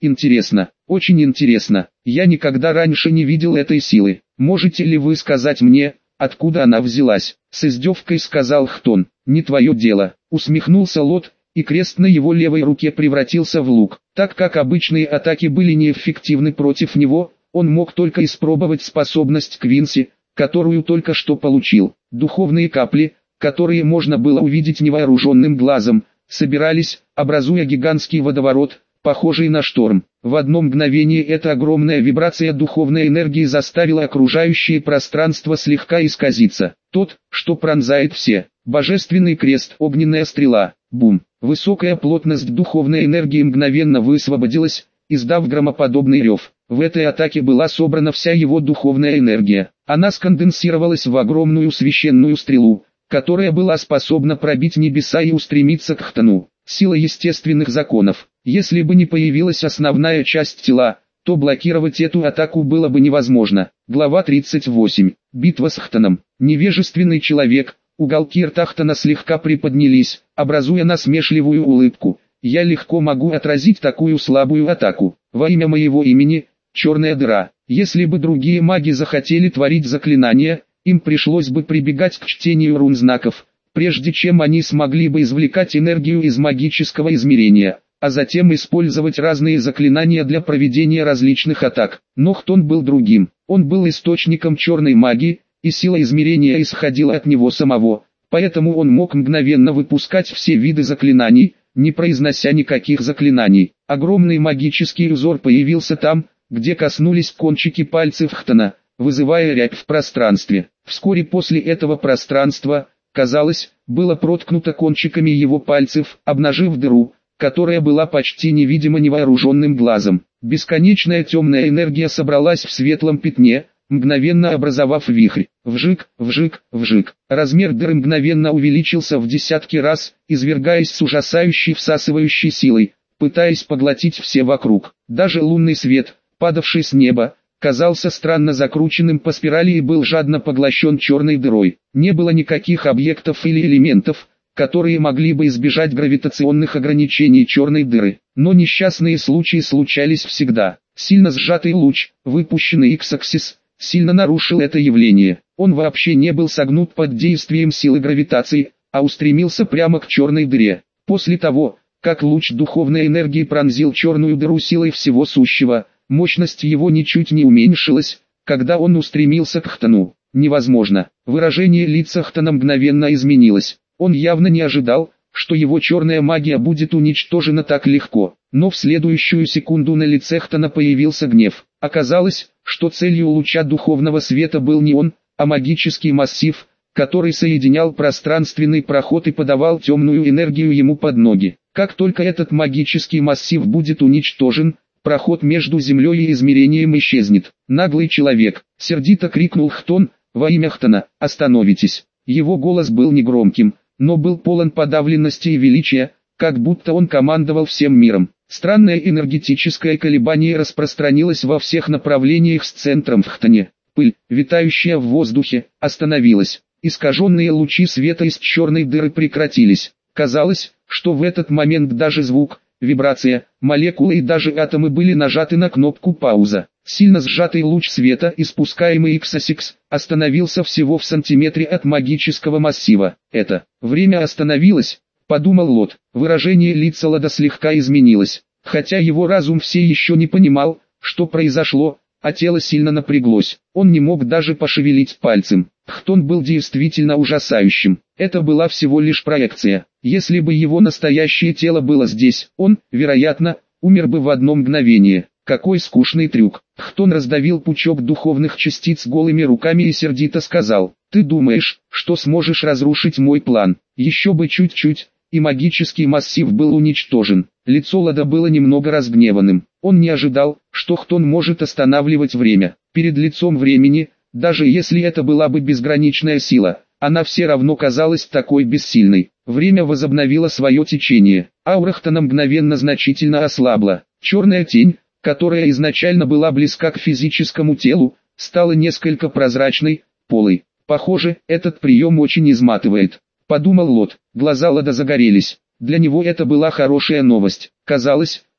Интересно, очень интересно. Я никогда раньше не видел этой силы. Можете ли вы сказать мне, откуда она взялась? С издевкой сказал Хтон. Не твое дело. Усмехнулся Лот, и крест на его левой руке превратился в лук. Так как обычные атаки были неэффективны против него, он мог только испробовать способность Квинси, которую только что получил. Духовные капли, которые можно было увидеть невооруженным глазом, собирались, образуя гигантский водоворот, похожий на шторм. В одно мгновение эта огромная вибрация духовной энергии заставила окружающее пространство слегка исказиться. Тот, что пронзает все. Божественный крест, огненная стрела. Бум. Высокая плотность духовной энергии мгновенно высвободилась, издав громоподобный рев. В этой атаке была собрана вся его духовная энергия. Она сконденсировалась в огромную священную стрелу, которая была способна пробить небеса и устремиться к Хтону. Сила естественных законов. Если бы не появилась основная часть тела, то блокировать эту атаку было бы невозможно. Глава 38. Битва с Хтоном. Невежественный человек. Уголки рта Хтона слегка приподнялись, образуя насмешливую улыбку. Я легко могу отразить такую слабую атаку. Во имя моего имени, черная дыра. Если бы другие маги захотели творить заклинания, им пришлось бы прибегать к чтению рун-знаков, прежде чем они смогли бы извлекать энергию из магического измерения, а затем использовать разные заклинания для проведения различных атак. Но Хтон был другим. Он был источником черной магии, и сила измерения исходила от него самого, поэтому он мог мгновенно выпускать все виды заклинаний, не произнося никаких заклинаний. Огромный магический узор появился там, где коснулись кончики пальцев Хтона, вызывая рябь в пространстве. Вскоре после этого пространство, казалось, было проткнуто кончиками его пальцев, обнажив дыру, которая была почти невидима невооруженным глазом. Бесконечная темная энергия собралась в светлом пятне, мгновенно образовав вихрь. Вжик, вжик, вжик. Размер дыры мгновенно увеличился в десятки раз, извергаясь с ужасающей всасывающей силой, пытаясь поглотить все вокруг. Даже лунный свет, падавший с неба, казался странно закрученным по спирали и был жадно поглощен черной дырой. Не было никаких объектов или элементов, которые могли бы избежать гравитационных ограничений черной дыры. Но несчастные случаи случались всегда. Сильно сжатый луч, выпущенный Иксаксис, сильно нарушил это явление. Он вообще не был согнут под действием силы гравитации, а устремился прямо к черной дыре. После того, как луч духовной энергии пронзил черную дыру силой всего сущего, мощность его ничуть не уменьшилась, когда он устремился к Хтону. Невозможно. Выражение лица Хтона мгновенно изменилось. Он явно не ожидал, что его черная магия будет уничтожена так легко. Но в следующую секунду на лице Хтона появился гнев. Оказалось, что целью луча духовного света был не он, а магический массив, который соединял пространственный проход и подавал темную энергию ему под ноги. Как только этот магический массив будет уничтожен, проход между землей и измерением исчезнет. Наглый человек, сердито крикнул Хтон, во имя Хтона, остановитесь. Его голос был негромким, но был полон подавленности и величия, как будто он командовал всем миром. Странное энергетическое колебание распространилось во всех направлениях с центром в Хтоне. Пыль, витающая в воздухе, остановилась. Искаженные лучи света из черной дыры прекратились. Казалось, что в этот момент даже звук, вибрация, молекулы и даже атомы были нажаты на кнопку пауза. Сильно сжатый луч света, испускаемый Иксасикс, остановился всего в сантиметре от магического массива. Это время остановилось, подумал Лот. Выражение лица Лода слегка изменилось. Хотя его разум все еще не понимал, что произошло, а тело сильно напряглось. Он не мог даже пошевелить пальцем. Хтон был действительно ужасающим. Это была всего лишь проекция. Если бы его настоящее тело было здесь, он, вероятно, умер бы в одно мгновение. Какой скучный трюк. Хтон раздавил пучок духовных частиц голыми руками и сердито сказал: «Ты думаешь, что сможешь разрушить мой план? Еще бы чуть-чуть, и магический массив был уничтожен». Лицо Лода было немного разгневанным. Он не ожидал, что Хтон может останавливать время. Перед лицом времени, даже если это была бы безграничная сила, она все равно казалась такой бессильной. Время возобновило свое течение. Аура Хтона мгновенно значительно ослабла. Черная тень, которая изначально была близка к физическому телу, стала несколько прозрачной, полой. Похоже, этот прием очень изматывает, подумал Лот. Глаза Лода загорелись. Для него это была хорошая новость. Казалось,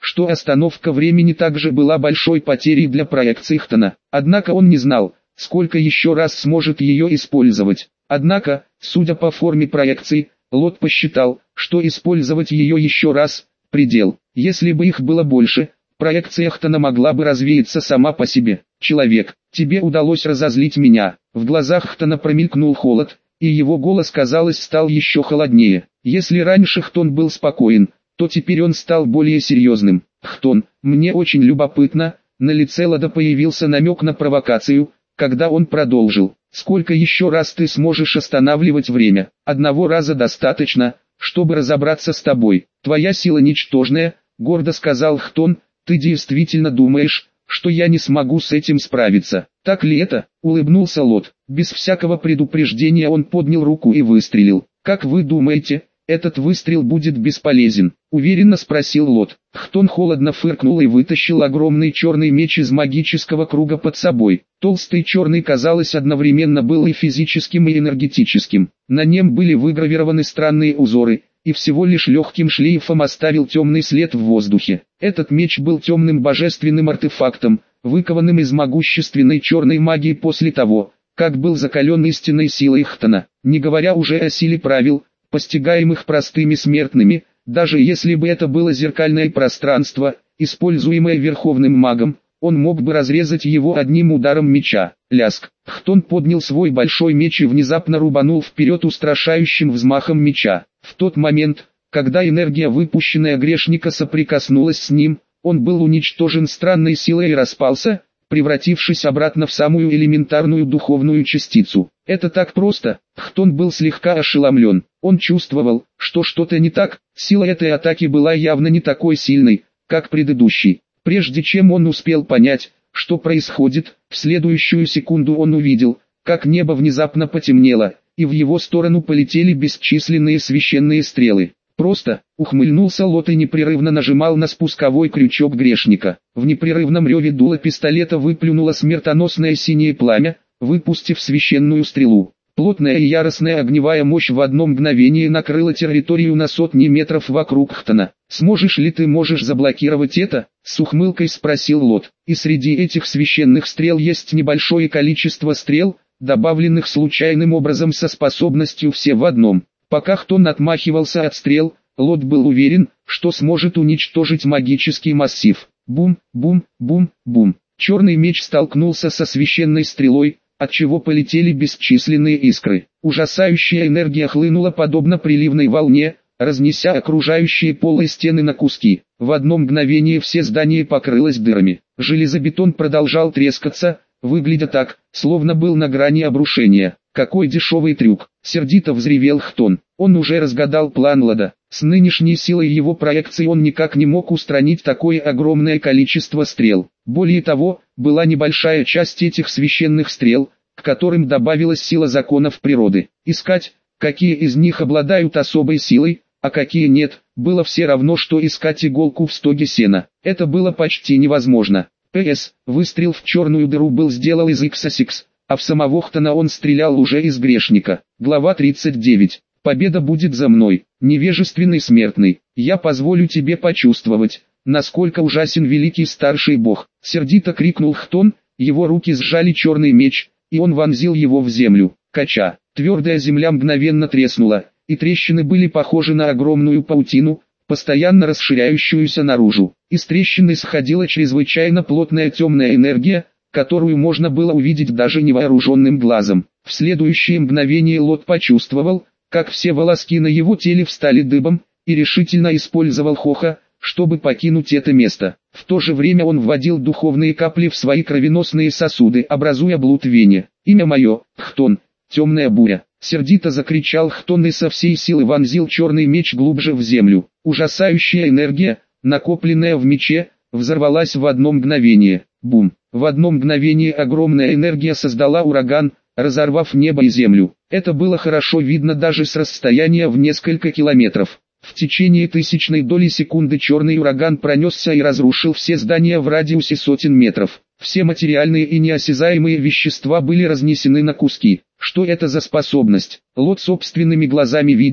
что остановка времени также была большой потерей для проекции Хтона. Однако он не знал, сколько еще раз сможет ее использовать. Однако, судя по форме проекции, Лот посчитал, что использовать ее еще раз – предел. Если бы их было больше, проекция Хтона могла бы развеяться сама по себе. «Человек, тебе удалось разозлить меня». В глазах Хтона промелькнул холод, и его голос, казалось, стал еще холоднее. Если раньше Хтон был спокоен, то теперь он стал более серьезным. «Хтон, мне очень любопытно». На лице Лода появился намек на провокацию, когда он продолжил. «Сколько еще раз ты сможешь останавливать время? Одного раза достаточно, чтобы разобраться с тобой. Твоя сила ничтожная», — гордо сказал Хтон. «Ты действительно думаешь, что я не смогу с этим справиться? Так ли это?» — улыбнулся Лот. Без всякого предупреждения он поднял руку и выстрелил. «Как вы думаете, этот выстрел будет бесполезен?» — уверенно спросил Лот. Хтон холодно фыркнул и вытащил огромный черный меч из магического круга под собой. Толстый черный, казалось, одновременно был и физическим, и энергетическим. На нем были выгравированы странные узоры, и всего лишь легким шлейфом оставил темный след в воздухе. Этот меч был темным божественным артефактом, выкованным из могущественной черной магии после того, как был закален истинной силой Хтона. Не говоря уже о силе правил, постигаемых простыми смертными, даже если бы это было зеркальное пространство, используемое верховным магом, он мог бы разрезать его одним ударом меча. Ляск. Хтон поднял свой большой меч и внезапно рубанул вперед устрашающим взмахом меча. В тот момент, когда энергия, выпущенная грешника, соприкоснулась с ним, он был уничтожен странной силой и распался, превратившись обратно в самую элементарную духовную частицу. Это так просто. Хтон был слегка ошеломлен. Он чувствовал, что что-то не так. Сила этой атаки была явно не такой сильной, как предыдущей. Прежде чем он успел понять, что происходит, в следующую секунду он увидел, как небо внезапно потемнело, и в его сторону полетели бесчисленные священные стрелы. «Просто», — ухмыльнулся Лот и непрерывно нажимал на спусковой крючок грешника. В непрерывном реве дула пистолета выплюнуло смертоносное синее пламя, выпустив священную стрелу. Плотная и яростная огневая мощь в одно мгновение накрыла территорию на сотни метров вокруг Хтона. «Сможешь ли ты заблокировать это?» — с ухмылкой спросил Лот. «И среди этих священных стрел есть небольшое количество стрел, добавленных случайным образом со способностью все в одном». Пока Хтон отмахивался от стрел, Лот был уверен, что сможет уничтожить магический массив. Бум, бум, бум, бум. Черный меч столкнулся со священной стрелой, отчего полетели бесчисленные искры. Ужасающая энергия хлынула подобно приливной волне, разнеся окружающие пол и стены на куски. В одно мгновение все здание покрылось дырами. Железобетон продолжал трескаться, выглядя так, словно был на грани обрушения. «Какой дешевый трюк!» — сердито взревел Хтон. Он уже разгадал план Лода. С нынешней силой его проекции он никак не мог устранить такое огромное количество стрел. Более того, была небольшая часть этих священных стрел, к которым добавилась сила законов природы. Искать, какие из них обладают особой силой, а какие нет, было все равно, что искать иголку в стоге сена. Это было почти невозможно. П.С. Выстрел в черную дыру был сделан из X6, а в самого Хтона он стрелял уже из грешника. Глава 39. Победа будет за мной, невежественный смертный. Я позволю тебе почувствовать, насколько ужасен великий старший бог. Сердито крикнул Хтон, его руки сжали черный меч, и он вонзил его в землю. Кача. Твердая земля мгновенно треснула, и трещины были похожи на огромную паутину, постоянно расширяющуюся наружу. Из трещины сходила чрезвычайно плотная темная энергия, которую можно было увидеть даже невооруженным глазом. В следующее мгновение Лот почувствовал, как все волоски на его теле встали дыбом, и решительно использовал Хоха, чтобы покинуть это место. В то же время он вводил духовные капли в свои кровеносные сосуды, образуя блуд в вене. «Имя мое, Хтон, темная буря!» — сердито закричал Хтон и со всей силы вонзил черный меч глубже в землю. Ужасающая энергия, накопленная в мече, взорвалась в одно мгновение. Бум! В одно мгновение огромная энергия создала ураган, разорвав небо и землю. Это было хорошо видно даже с расстояния в несколько километров. В течение тысячной доли секунды черный ураган пронесся и разрушил все здания в радиусе сотен метров. Все материальные и неосязаемые вещества были разнесены на куски. Что это за способность? Лот собственными глазами видел,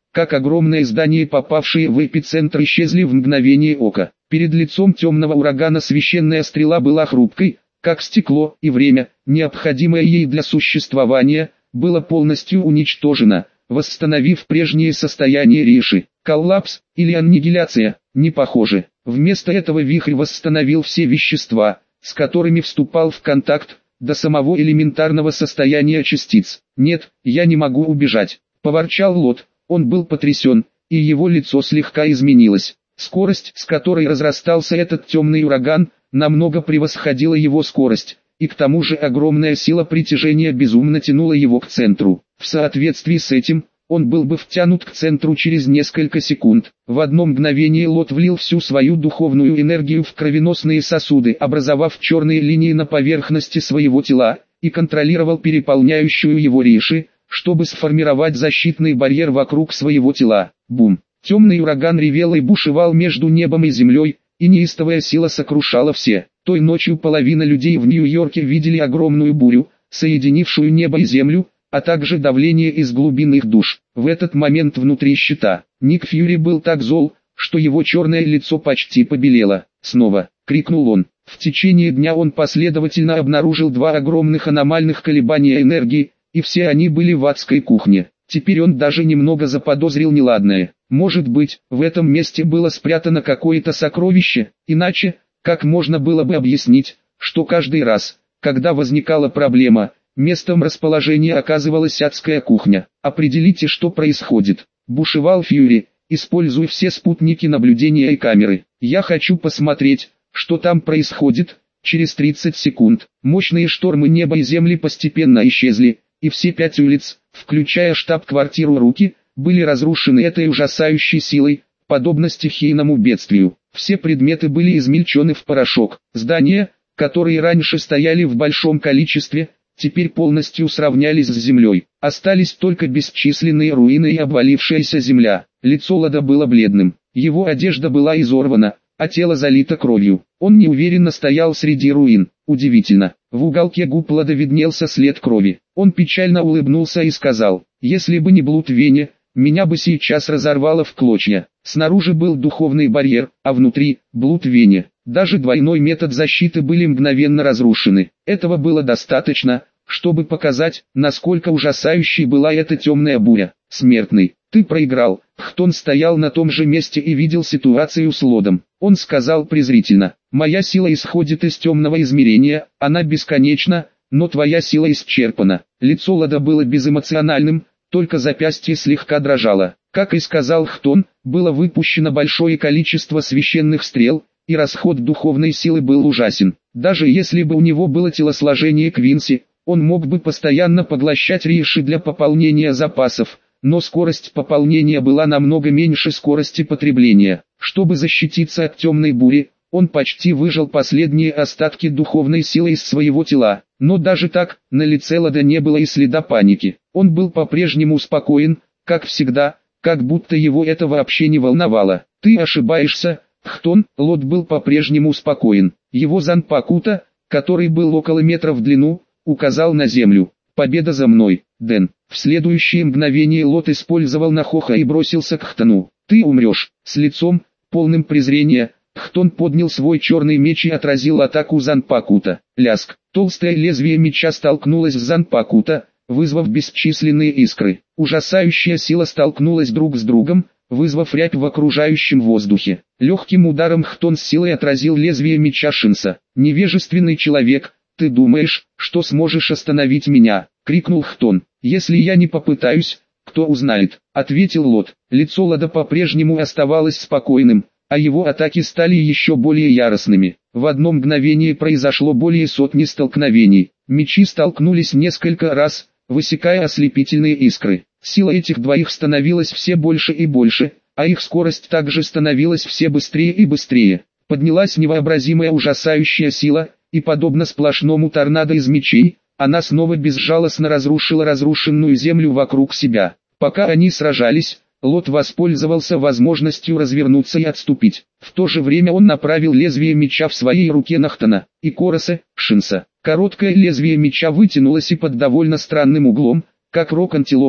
как огромные здания, попавшие в эпицентр, исчезли в мгновение ока. Перед лицом темного урагана священная стрела была хрупкой, как стекло, и время, необходимое ей для существования, было полностью уничтожено, восстановив прежнее состояние Риши. Коллапс или аннигиляция, не похоже. Вместо этого вихрь восстановил все вещества, с которыми вступал в контакт, до самого элементарного состояния частиц. «Нет, я не могу убежать», — поворчал Лот. Он был потрясен, и его лицо слегка изменилось. Скорость, с которой разрастался этот темный ураган, намного превосходила его скорость, и к тому же огромная сила притяжения безумно тянула его к центру. В соответствии с этим, он был бы втянут к центру через несколько секунд. В одно мгновение Лот влил всю свою духовную энергию в кровеносные сосуды, образовав черные линии на поверхности своего тела, и контролировал переполняющую его Риши, чтобы сформировать защитный барьер вокруг своего тела. Бум! Темный ураган ревел и бушевал между небом и землей, и неистовая сила сокрушала все. Той ночью половина людей в Нью-Йорке видели огромную бурю, соединившую небо и землю, а также давление из глубин их душ. В этот момент внутри щита Ник Фьюри был так зол, что его черное лицо почти побелело. «Снова!» — крикнул он. В течение дня он последовательно обнаружил два огромных аномальных колебания энергии, и все они были в адской кухне. Теперь он даже немного заподозрил неладное. Может быть, в этом месте было спрятано какое-то сокровище, иначе, как можно было бы объяснить, что каждый раз, когда возникала проблема, местом расположения оказывалась адская кухня. «Определите, что происходит», — бушевал Фьюри, используя все спутники наблюдения и камеры. «Я хочу посмотреть, что там происходит». Через 30 секунд, мощные штормы неба и земли постепенно исчезли, и все 5 улиц, включая штаб-квартиру Руки, были разрушены этой ужасающей силой, подобно стихийному бедствию. Все предметы были измельчены в порошок. Здания, которые раньше стояли в большом количестве, теперь полностью сравнялись с землей. Остались только бесчисленные руины и обвалившаяся земля. Лицо Лода было бледным. Его одежда была изорвана, а тело залито кровью. Он неуверенно стоял среди руин. Удивительно, в уголке губ Лода виднелся след крови. Он печально улыбнулся и сказал: «Если бы не блуд Вене, меня бы сейчас разорвало в клочья». Снаружи был духовный барьер, а внутри – блуд Вене. Даже двойной метод защиты были мгновенно разрушены. Этого было достаточно, чтобы показать, насколько ужасающей была эта темная буря. «Смертный, ты проиграл». Хтон стоял на том же месте и видел ситуацию с Лодом. Он сказал презрительно: «Моя сила исходит из темного измерения, она бесконечна, но твоя сила исчерпана». Лицо Лода было безэмоциональным, только запястье слегка дрожало. Как и сказал Хтон, было выпущено большое количество священных стрел, и расход духовной силы был ужасен. Даже если бы у него было телосложение Квинси, он мог бы постоянно поглощать риши для пополнения запасов, но скорость пополнения была намного меньше скорости потребления. Чтобы защититься от темной бури, он почти выжал последние остатки духовной силы из своего тела. Но даже так, на лице Лода не было и следа паники. Он был по-прежнему спокоен, как всегда, как будто его это вообще не волновало. «Ты ошибаешься, Хтон». Лод был по-прежнему спокоен. Его Занпакута, который был около метра в длину, указал на землю. «Победа за мной, Дэн». В следующее мгновение Лот использовал Нахоха и бросился к Хтону. «Ты умрешь». С лицом, полным презрения, Хтон поднял свой черный меч и отразил атаку Занпакута. Ляск. Толстое лезвие меча столкнулось с Занпакута, вызвав бесчисленные искры. Ужасающая сила столкнулась друг с другом, вызвав рябь в окружающем воздухе. Легким ударом Хтон с силой отразил лезвие меча Шинса. «Невежественный человек, ты думаешь, что сможешь остановить меня?» — крикнул Хтон. «Если я не попытаюсь, кто узнает?» — ответил Лот. Лицо Лода по-прежнему оставалось спокойным, а его атаки стали еще более яростными. В одно мгновение произошло более сотни столкновений. Мечи столкнулись несколько раз, высекая ослепительные искры. Сила этих двоих становилась все больше и больше, а их скорость также становилась все быстрее и быстрее. Поднялась невообразимая ужасающая сила, и подобно сплошному торнадо из мечей, она снова безжалостно разрушила разрушенную землю вокруг себя. Пока они сражались, Лот воспользовался возможностью развернуться и отступить. В то же время он направил лезвие меча в своей руке на Хтона и Короса, Шинса. Короткое лезвие меча вытянулось и под довольно странным углом, как рог антилопы,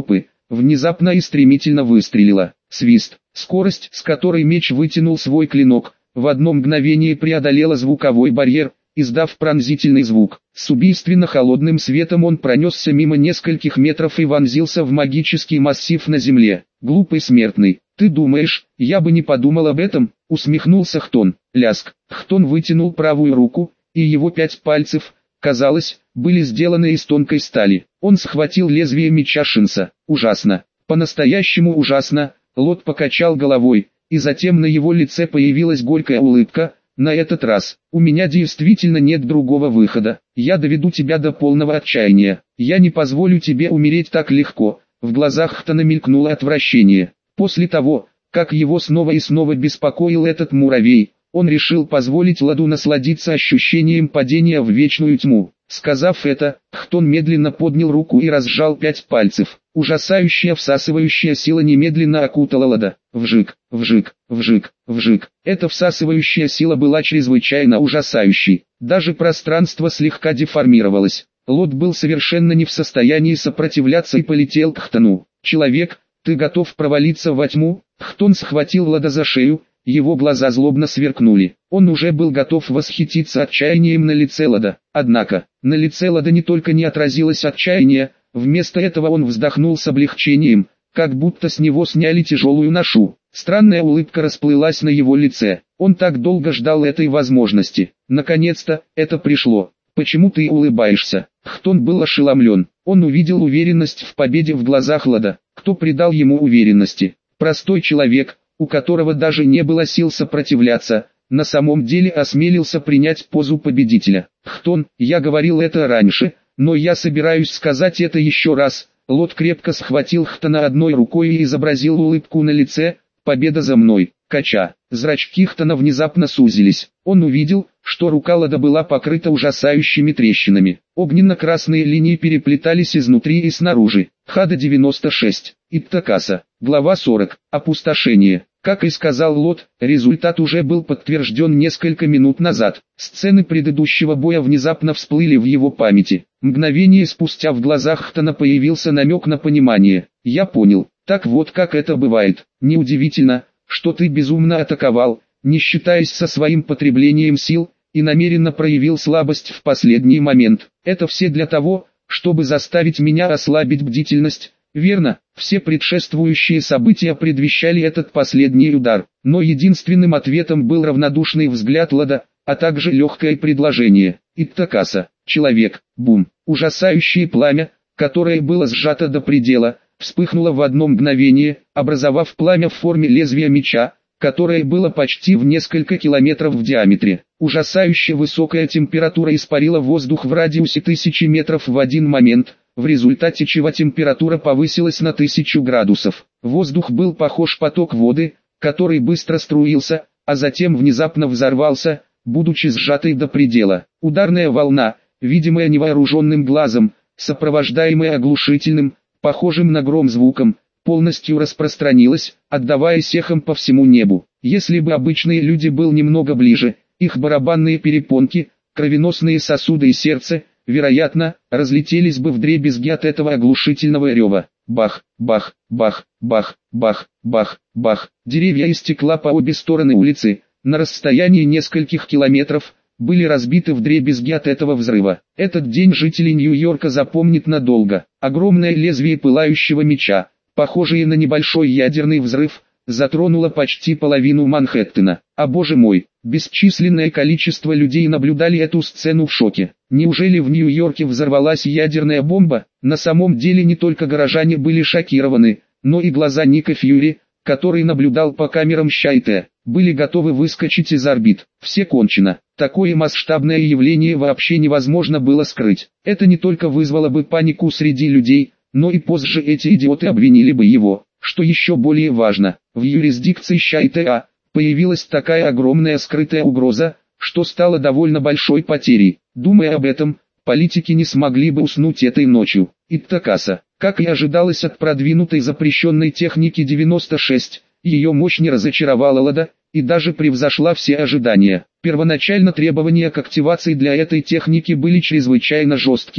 внезапно и стремительно выстрелила. Свист, скорость, с которой меч вытянул свой клинок, в одно мгновение преодолела звуковой барьер, издав пронзительный звук. С убийственно холодным светом он пронесся мимо нескольких метров и вонзился в магический массив на земле. «Глупый смертный, ты думаешь, я бы не подумал об этом?» — усмехнулся Хтон. Ляск. Хтон вытянул правую руку, и его 5 пальцев, казалось, были сделаны из тонкой стали. Он схватил лезвие меча Шинса. Ужасно. По-настоящему ужасно. Лот покачал головой, и затем на его лице появилась горькая улыбка. На этот раз, у меня действительно нет другого выхода. Я доведу тебя до полного отчаяния. Я не позволю тебе умереть так легко. В глазах Хтона мелькнуло отвращение. После того, как его снова и снова беспокоил этот муравей, он решил позволить Ладу насладиться ощущением падения в вечную тьму. Сказав это, Хтон медленно поднял руку и разжал 5 пальцев. Ужасающая всасывающая сила немедленно окутала Лада. Вжик, вжик, вжик, вжик. Эта всасывающая сила была чрезвычайно ужасающей. Даже пространство слегка деформировалось. Лот был совершенно не в состоянии сопротивляться и полетел к Хтону. «Человек, ты готов провалиться во тьму?» Хтон схватил Лада за шею. Его глаза злобно сверкнули. Он уже был готов восхититься отчаянием на лице Лада. Однако, на лице Лада не только не отразилось отчаяние, вместо этого он вздохнул с облегчением, как будто с него сняли тяжелую ношу. Странная улыбка расплылась на его лице. Он так долго ждал этой возможности. Наконец-то, это пришло. «Почему ты улыбаешься?» Хтон был ошеломлен. Он увидел уверенность в победе в глазах Лада. Кто придал ему уверенности? Простой человек, у которого даже не было сил сопротивляться, на самом деле осмелился принять позу победителя. «Хтон, я говорил это раньше, но я собираюсь сказать это еще раз». Лот крепко схватил Хтона одной рукой и изобразил улыбку на лице. «Победа за мной!» Кача. Зрачки Хтона внезапно сузились. Он увидел, что рука Лада была покрыта ужасающими трещинами. Огненно-красные линии переплетались изнутри и снаружи. Хада 96. Иттакаса. Глава 40. Опустошение. Как и сказал Лот, результат уже был подтвержден несколько минут назад. Сцены предыдущего боя внезапно всплыли в его памяти. Мгновение спустя в глазах Хтона появился намек на понимание. «Я понял. Так вот как это бывает. Неудивительно, что ты безумно атаковал, не считаясь со своим потреблением сил, и намеренно проявил слабость в последний момент. Это все для того, чтобы заставить меня ослабить бдительность». Верно, все предшествующие события предвещали этот последний удар, но единственным ответом был равнодушный взгляд Лада, а также легкое предложение. Иттакаса, человек, бум, ужасающее пламя, которое было сжато до предела, вспыхнуло в одно мгновение, образовав пламя в форме лезвия меча, которое было почти в несколько километров в диаметре. Ужасающе высокая температура испарила воздух в радиусе 1000 метров в один момент, в результате чего температура повысилась на 1000 градусов. Воздух был похож на поток воды, который быстро струился, а затем внезапно взорвался, будучи сжатой до предела. Ударная волна, видимая невооруженным глазом, сопровождаемая оглушительным, похожим на гром звуком, полностью распространилась, отдаваясь эхом по всему небу. Если бы обычные люди был немного ближе, их барабанные перепонки, кровеносные сосуды и сердце, вероятно, разлетелись бы вдребезги от этого оглушительного рева. Бах, бах, бах, бах, бах, бах, бах. Деревья из стекла по обе стороны улицы, на расстоянии нескольких километров, были разбиты вдребезги от этого взрыва. Этот день жители Нью-Йорка запомнит надолго. Огромное лезвие пылающего меча, похожее на небольшой ядерный взрыв, затронуло почти половину Манхэттена. А боже мой, бесчисленное количество людей наблюдали эту сцену в шоке. Неужели в Нью-Йорке взорвалась ядерная бомба? На самом деле не только горожане были шокированы, но и глаза Ника Фьюри, который наблюдал по камерам Щайте, были готовы выскочить из орбит. Все кончено. Такое масштабное явление вообще невозможно было скрыть. Это не только вызвало бы панику среди людей, но и позже эти идиоты обвинили бы его. Что еще более важно, в юрисдикции Щайте появилась такая огромная скрытая угроза, что стало довольно большой потерей. Думая об этом, политики не смогли бы уснуть этой ночью. Иттакаса, как и ожидалось от продвинутой запрещенной техники 96, ее мощь не разочаровала Лада, и даже превзошла все ожидания. Первоначально требования к активации для этой техники были чрезвычайно жесткими.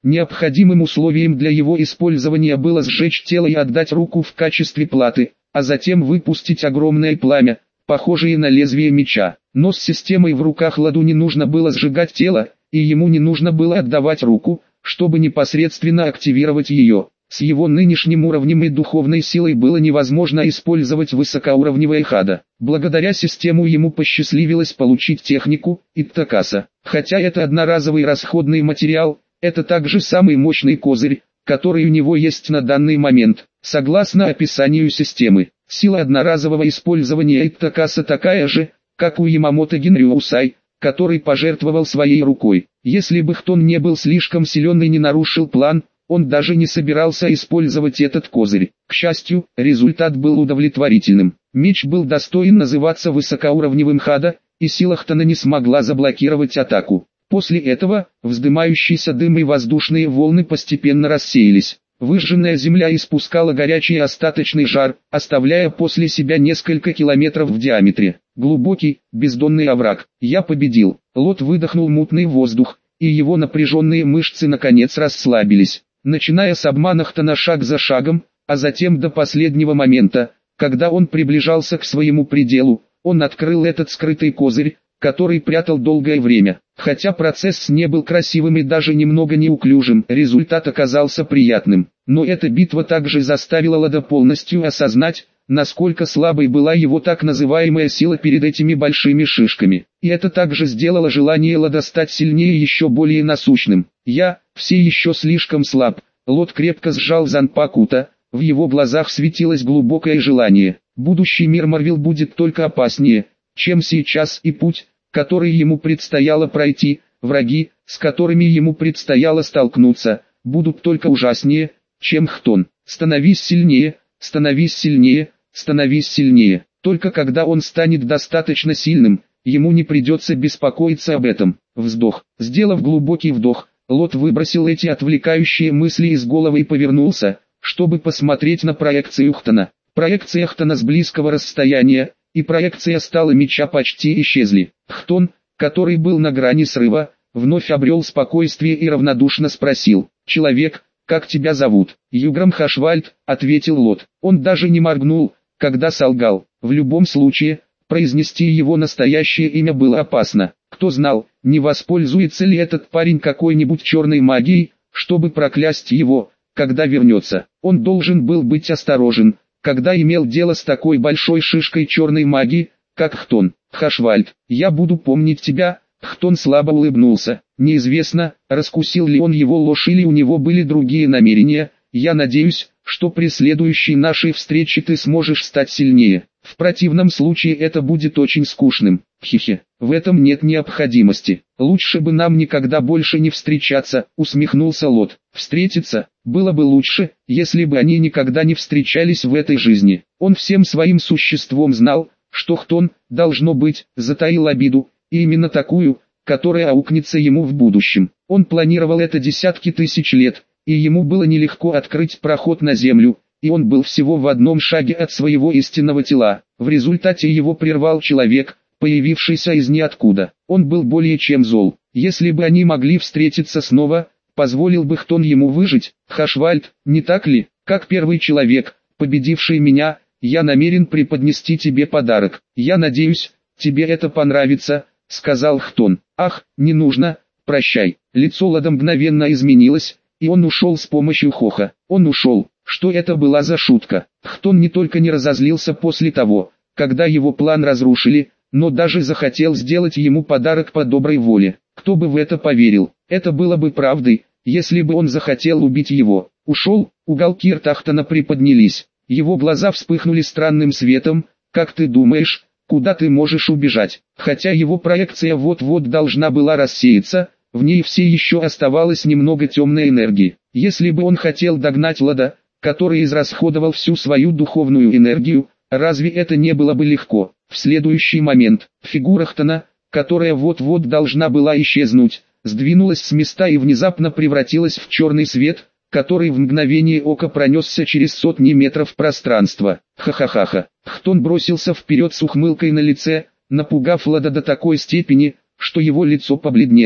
Необходимым условием для его использования было сжечь тело и отдать руку в качестве платы, а затем выпустить огромное пламя, похожее на лезвие меча. Но с системой в руках Ладу не нужно было сжигать тело, и ему не нужно было отдавать руку, чтобы непосредственно активировать ее. С его нынешним уровнем и духовной силой было невозможно использовать высокоуровневое хада. Благодаря систему ему посчастливилось получить технику Иттакаса. Хотя это одноразовый расходный материал, это также самый мощный козырь, который у него есть на данный момент. Согласно описанию системы, сила одноразового использования Иттакаса такая же, как у Ямамото Генрюусай, который пожертвовал своей рукой. Если бы Хтон не был слишком силен и не нарушил план, он даже не собирался использовать этот козырь. К счастью, результат был удовлетворительным. Меч был достоин называться высокоуровневым хада, и сила Хтона не смогла заблокировать атаку. После этого, вздымающийся дым и воздушные волны постепенно рассеялись. Выжженная земля испускала горячий остаточный жар, оставляя после себя несколько километров в диаметре. Глубокий, бездонный овраг. Я победил. Лот выдохнул мутный воздух, и его напряженные мышцы наконец расслабились. Начиная с обмана Хтона шаг за шагом, а затем до последнего момента, когда он приближался к своему пределу, он открыл этот скрытый козырь, который прятал долгое время. Хотя процесс не был красивым и даже немного неуклюжим, результат оказался приятным. Но эта битва также заставила Лада полностью осознать, насколько слабой была его так называемая сила перед этими большими шишками. И это также сделало желание Лада стать сильнее еще более насущным. Я, все еще слишком слаб. Лот крепко сжал Занпакута, в его глазах светилось глубокое желание. Будущий мир Марвел будет только опаснее, чем сейчас, и путь, который ему предстояло пройти, враги, с которыми ему предстояло столкнуться, будут только ужаснее, чем Хтон. Становись сильнее, становись сильнее, становись сильнее. Только когда он станет достаточно сильным, ему не придется беспокоиться об этом. Вздох. Сделав глубокий вдох, Лот выбросил эти отвлекающие мысли из головы и повернулся, чтобы посмотреть на проекцию Хтона. Проекция Хтона с близкого расстояния, и проекция стала меча почти исчезли. Хтон, который был на грани срыва, вновь обрел спокойствие и равнодушно спросил: «Человек, как тебя зовут?» «Юграм Хашвальд», — ответил Лот. Он даже не моргнул, когда солгал. В любом случае, произнести его настоящее имя было опасно. Кто знал, не воспользуется ли этот парень какой-нибудь черной магией, чтобы проклясть его, когда вернется. Он должен был быть осторожен, когда имел дело с такой большой шишкой черной магии, как Хтон. «Хашвальд, я буду помнить тебя». Хтон слабо улыбнулся. Неизвестно, раскусил ли он его ложь или у него были другие намерения. «Я надеюсь, что при следующей нашей встрече ты сможешь стать сильнее. В противном случае это будет очень скучным». «Хе-хе, в этом нет необходимости. Лучше бы нам никогда больше не встречаться», — усмехнулся Лот. «Встретиться было бы лучше, если бы они никогда не встречались в этой жизни». Он всем своим существом знал, что Хтон, должно быть, затаил обиду, и именно такую, которая аукнется ему в будущем. Он планировал это десятки тысяч лет, и ему было нелегко открыть проход на землю, и он был всего в одном шаге от своего истинного тела. В результате его прервал человек, появившийся из ниоткуда. Он был более чем зол. Если бы они могли встретиться снова, позволил бы Хтон ему выжить. «Хашвальд, не так ли? Как первый человек, победивший меня, я намерен преподнести тебе подарок. Я надеюсь, тебе это понравится», — сказал Хтон. «Ах, не нужно, прощай». Лицо Лада мгновенно изменилось, и он ушел с помощью Хоха. Он ушел. Что это была за шутка? Хтон не только не разозлился после того, когда его план разрушили, но даже захотел сделать ему подарок по доброй воле. Кто бы в это поверил? Это было бы правдой, если бы он захотел убить его. Ушел, уголки рта Хтона приподнялись. Его глаза вспыхнули странным светом. «Как ты думаешь, куда ты можешь убежать?» Хотя его проекция вот-вот должна была рассеяться, в ней все еще оставалось немного темной энергии. Если бы он хотел догнать Лада, который израсходовал всю свою духовную энергию, разве это не было бы легко? В следующий момент, фигура Хтона, которая вот-вот должна была исчезнуть, сдвинулась с места и внезапно превратилась в черный свет, который в мгновение ока пронесся через сотни метров пространства. Ха-ха-ха-ха. Хтон бросился вперед с ухмылкой на лице, напугав Лада до такой степени, что его лицо побледнело.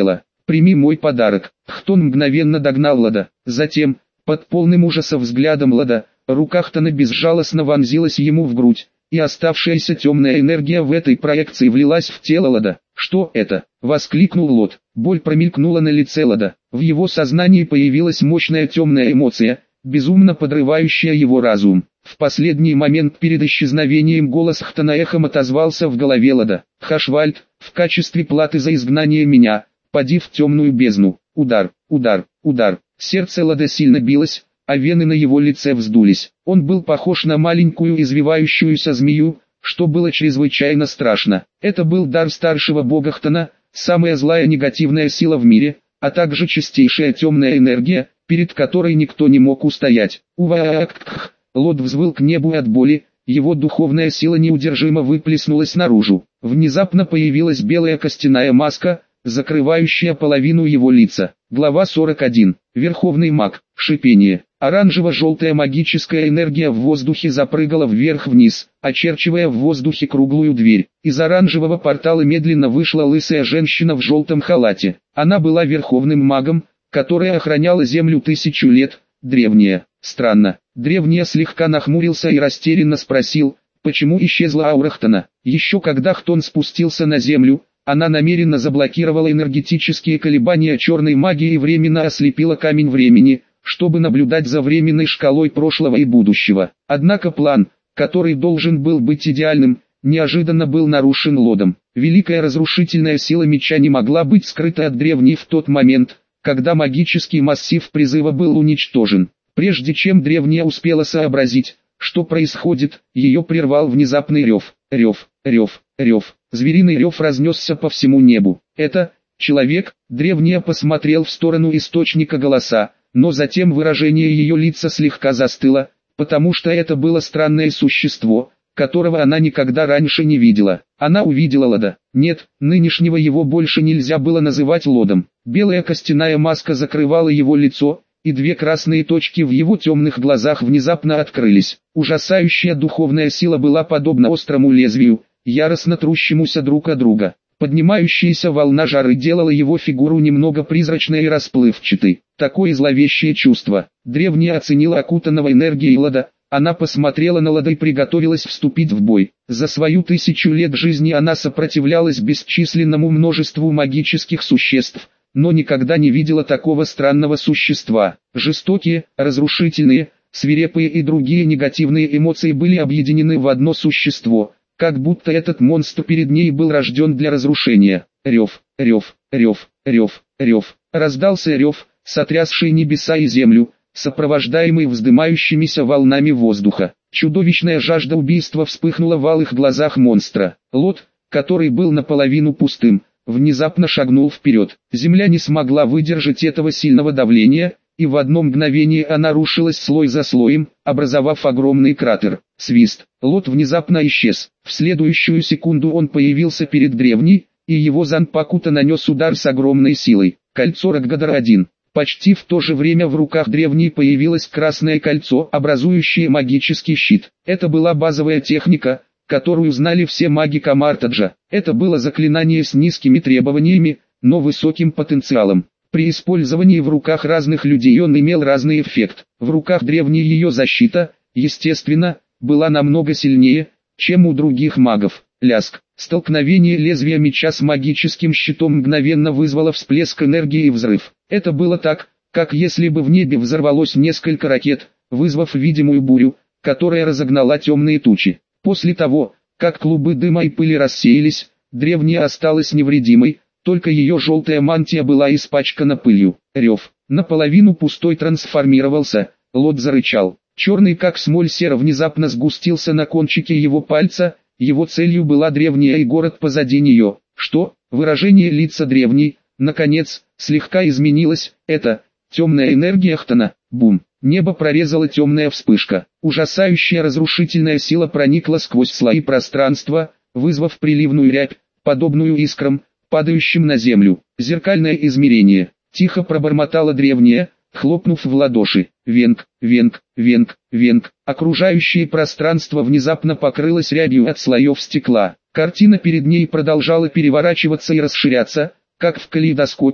Прими мой подарок. Хтон мгновенно догнал Лада. Затем, под полным ужаса взглядом Лада, рука Хтона безжалостно вонзилась ему в грудь, и оставшаяся темная энергия в этой проекции влилась в тело Лада. «Что это?» — воскликнул Лот. Боль промелькнула на лице Лада. В его сознании появилась мощная темная эмоция, безумно подрывающая его разум. В последний момент перед исчезновением голос Хтона эхом отозвался в голове Лада. «Хашвальд, в качестве платы за изгнание меня, поди в темную бездну». Удар, удар, удар. Сердце Лада сильно билось, а вены на его лице вздулись. Он был похож на маленькую извивающуюся змею, что было чрезвычайно страшно. Это был дар старшего бога Хтона, самая злая негативная сила в мире, а также чистейшая темная энергия, перед которой никто не мог устоять. Уваакх! Лот взвыл к небу от боли, его духовная сила неудержимо выплеснулась наружу. Внезапно появилась белая костяная маска, закрывающая половину его лица. Глава 41. Верховный маг. Шипение. Оранжево-желтая магическая энергия в воздухе запрыгала вверх-вниз, очерчивая в воздухе круглую дверь. Из оранжевого портала медленно вышла лысая женщина в желтом халате. Она была верховным магом, которая охраняла землю 1000 лет, древняя. Странно. Древняя слегка нахмурился и растерянно спросил, почему исчезла аура Хтона. Еще когда Хтон спустился на землю, она намеренно заблокировала энергетические колебания черной магии и временно ослепила камень времени, чтобы наблюдать за временной шкалой прошлого и будущего. Однако план, который должен был быть идеальным, неожиданно был нарушен Лодом. Великая разрушительная сила меча не могла быть скрыта от древней в тот момент, когда магический массив призыва был уничтожен. Прежде чем древняя успела сообразить, что происходит, ее прервал внезапный рев. Рев, рев, рев. Звериный рев разнесся по всему небу. Это человек. Древняя посмотрел в сторону источника голоса, но затем выражение ее лица слегка застыло, потому что это было странное существо, которого она никогда раньше не видела. Она увидела Лода. Нет, нынешнего его больше нельзя было называть Лодом. Белая костяная маска закрывала его лицо, и две красные точки в его темных глазах внезапно открылись. Ужасающая духовная сила была подобна острому лезвию, яростно трущемуся друг от друга. Поднимающаяся волна жары делала его фигуру немного призрачной и расплывчатой. Такое зловещее чувство. Древняя оценила окутанного энергией Лода. Она посмотрела на Лода и приготовилась вступить в бой. За свою 1000 лет жизни она сопротивлялась бесчисленному множеству магических существ, но никогда не видела такого странного существа. Жестокие, разрушительные, свирепые и другие негативные эмоции были объединены в одно существо, как будто этот монстр перед ней был рожден для разрушения. Рев, рев, рев, рев, рев. Раздался рев, сотрясший небеса и землю, сопровождаемый вздымающимися волнами воздуха. Чудовищная жажда убийства вспыхнула в алых глазах монстра. Лот, который был наполовину пустым, внезапно шагнул вперед. Земля не смогла выдержать этого сильного давления, и в одно мгновение она рушилась слой за слоем, образовав огромный кратер. Свист. Лот внезапно исчез. В следующую секунду он появился перед древней, и его Занпакута нанес удар с огромной силой. Кольцо Раггадара-1. Почти в то же время в руках древней появилось красное кольцо, образующее магический щит. Это была базовая техника, которую знали все маги Камартаджа. Это было заклинание с низкими требованиями, но высоким потенциалом. При использовании в руках разных людей он имел разный эффект. В руках древней ее защита, естественно, была намного сильнее, чем у других магов. Ляск. Столкновение лезвия меча с магическим щитом мгновенно вызвало всплеск энергии и взрыв. Это было так, как если бы в небе взорвалось несколько ракет, вызвав видимую бурю, которая разогнала темные тучи. После того, как клубы дыма и пыли рассеялись, древняя осталась невредимой, только ее желтая мантия была испачкана пылью. Рев. Наполовину пустой трансформировался, Лот зарычал. Черный как смоль сера внезапно сгустился на кончике его пальца, его целью была древняя и город позади нее. Что? Выражение лица древней, наконец, слегка изменилось. Это темная энергия Хтона. Бум. Небо прорезала темная вспышка. Ужасающая разрушительная сила проникла сквозь слои пространства, вызвав приливную рябь, подобную искрам, падающим на землю. Зеркальное измерение. Тихо пробормотала древняя, хлопнув в ладоши. Венг, венг, венг, венг. Окружающее пространство внезапно покрылось рябью от слоев стекла. Картина перед ней продолжала переворачиваться и расширяться, как в калейдоскопе,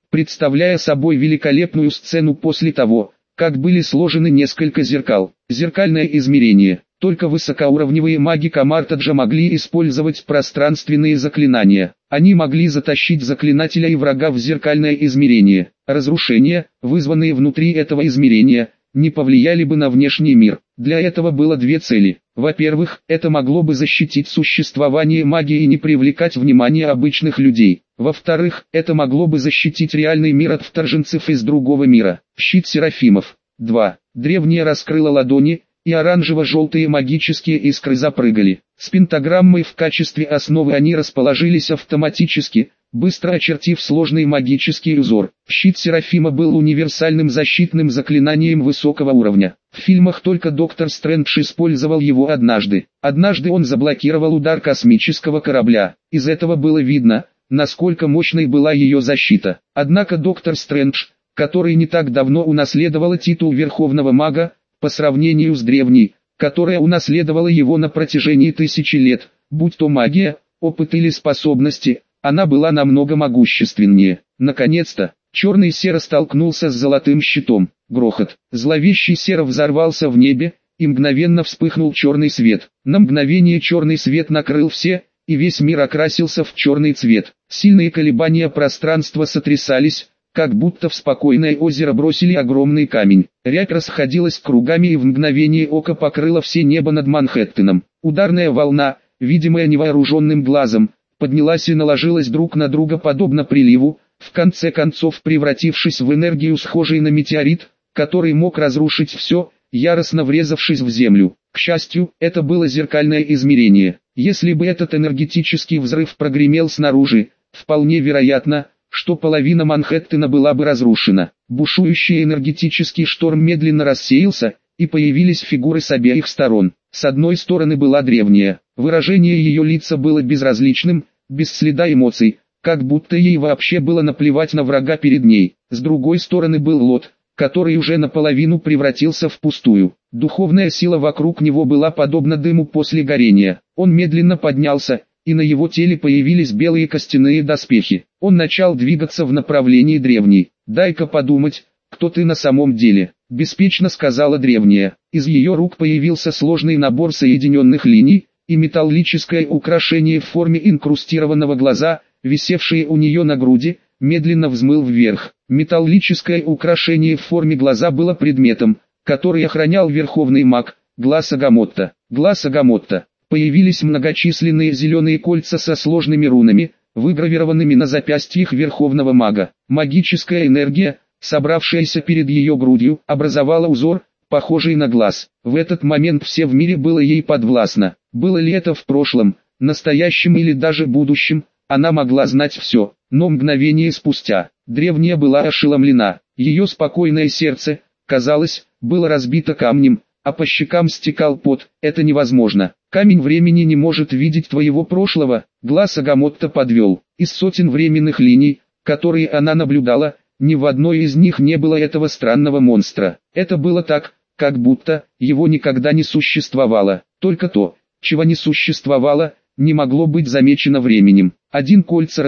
представляя собой великолепную сцену после того, как были сложены несколько зеркал. Зеркальное измерение. Только высокоуровневые маги Камартаджа могли использовать пространственные заклинания. Они могли затащить заклинателя и врага в зеркальное измерение. Разрушения, вызванные внутри этого измерения, не повлияли бы на внешний мир. Для этого было две цели. Во-первых, это могло бы защитить существование магии и не привлекать внимание обычных людей. Во-вторых, это могло бы защитить реальный мир от вторженцев из другого мира. Щит Серафимов. 2. Древняя раскрыла ладони, и оранжево-желтые магические искры запрыгали. С пентаграммой в качестве основы они расположились автоматически, быстро очертив сложный магический узор. Щит Серафима был универсальным защитным заклинанием высокого уровня. В фильмах только Доктор Стрэндж использовал его однажды. Однажды он заблокировал удар космического корабля. Из этого было видно, насколько мощной была ее защита. Однако Доктор Стрэндж, который не так давно унаследовал титул Верховного Мага, по сравнению с древней, которая унаследовала его на протяжении тысячи лет, будь то магия, опыт или способности, она была намного могущественнее. Наконец-то, черный Сера столкнулся с золотым щитом. Грохот. Зловещий Сера взорвался в небе, и мгновенно вспыхнул черный свет. На мгновение черный свет накрыл все, и весь мир окрасился в черный цвет. Сильные колебания пространства сотрясались, как будто в спокойное озеро бросили огромный камень. Рябь расходилась кругами и в мгновение ока покрыла все небо над Манхэттеном. Ударная волна, видимая невооруженным глазом, поднялась и наложилась друг на друга подобно приливу, в конце концов превратившись в энергию, схожей на метеорит, который мог разрушить все, яростно врезавшись в землю. К счастью, это было зеркальное измерение. Если бы этот энергетический взрыв прогремел снаружи, вполне вероятно, что половина Манхэттена была бы разрушена. Бушующий энергетический шторм медленно рассеялся, и появились фигуры с обеих сторон. С одной стороны была древняя. Выражение ее лица было безразличным, без следа эмоций, как будто ей вообще было наплевать на врага перед ней. С другой стороны был Лот, который уже наполовину превратился в пустую. Духовная сила вокруг него была подобна дыму после горения. Он медленно поднялся, и на его теле появились белые костяные доспехи. Он начал двигаться в направлении древней. «Дай-ка подумать, кто ты на самом деле», — беспечно сказала древняя. Из ее рук появился сложный набор соединенных линий, и металлическое украшение в форме инкрустированного глаза, висевшее у нее на груди, медленно взмыл вверх. Металлическое украшение в форме глаза было предметом, который охранял Верховный Маг, глаз Агамотта. Глаз Агамотта. Появились многочисленные зеленые кольца со сложными рунами, выгравированными на запястьях Верховного Мага. Магическая энергия, собравшаяся перед ее грудью, образовала узор, похожий на глаз. В этот момент все в мире было ей подвластно. Было ли это в прошлом, настоящем или даже будущем, она могла знать все. Но мгновение спустя, древняя была ошеломлена. Ее спокойное сердце, казалось, было разбито камнем, а по щекам стекал пот. Это невозможно. Камень времени не может видеть твоего прошлого. Глаз Агамотта подвел. Из сотен временных линий, которые она наблюдала, ни в одной из них не было этого странного монстра. Это было так, как будто его никогда не существовало. Только то, чего не существовало, не могло быть замечено временем. Кольца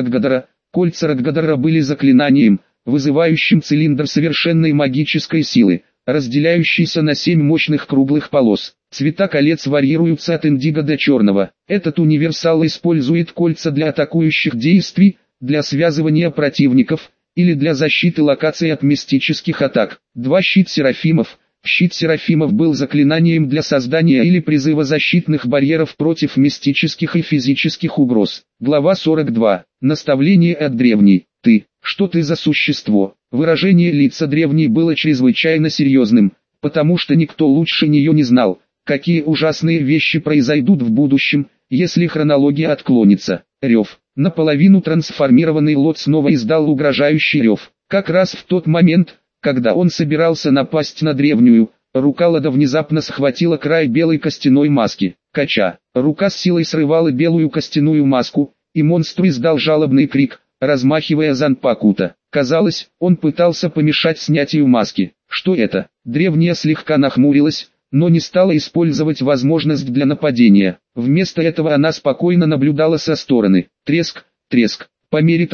Раггадара были заклинанием, вызывающим цилиндр совершенной магической силы, разделяющийся на 7 мощных круглых полос. Цвета колец варьируются от индиго до черного. Этот универсал использует кольца для атакующих действий, для связывания противников, или для защиты локаций от мистических атак. Щит Серафимов. Щит Серафимов был заклинанием для создания или призыва защитных барьеров против мистических и физических угроз. Глава 42. Наставление от древней. «Ты, что ты за существо?» Выражение лица древней было чрезвычайно серьезным, потому что никто лучше нее не знал, какие ужасные вещи произойдут в будущем, если хронология отклонится. Рев. Наполовину трансформированный Лот снова издал угрожающий рев. Как раз в тот момент, когда он собирался напасть на древнюю, рука Лода внезапно схватила край белой костяной маски. Кача. Рука с силой срывала белую костяную маску, и монстр издал жалобный крик, размахивая Занпакута. Казалось, он пытался помешать снятию маски. Что это? Древняя слегка нахмурилась, но не стала использовать возможность для нападения. Вместо этого она спокойно наблюдала со стороны. Треск, треск. По мере того,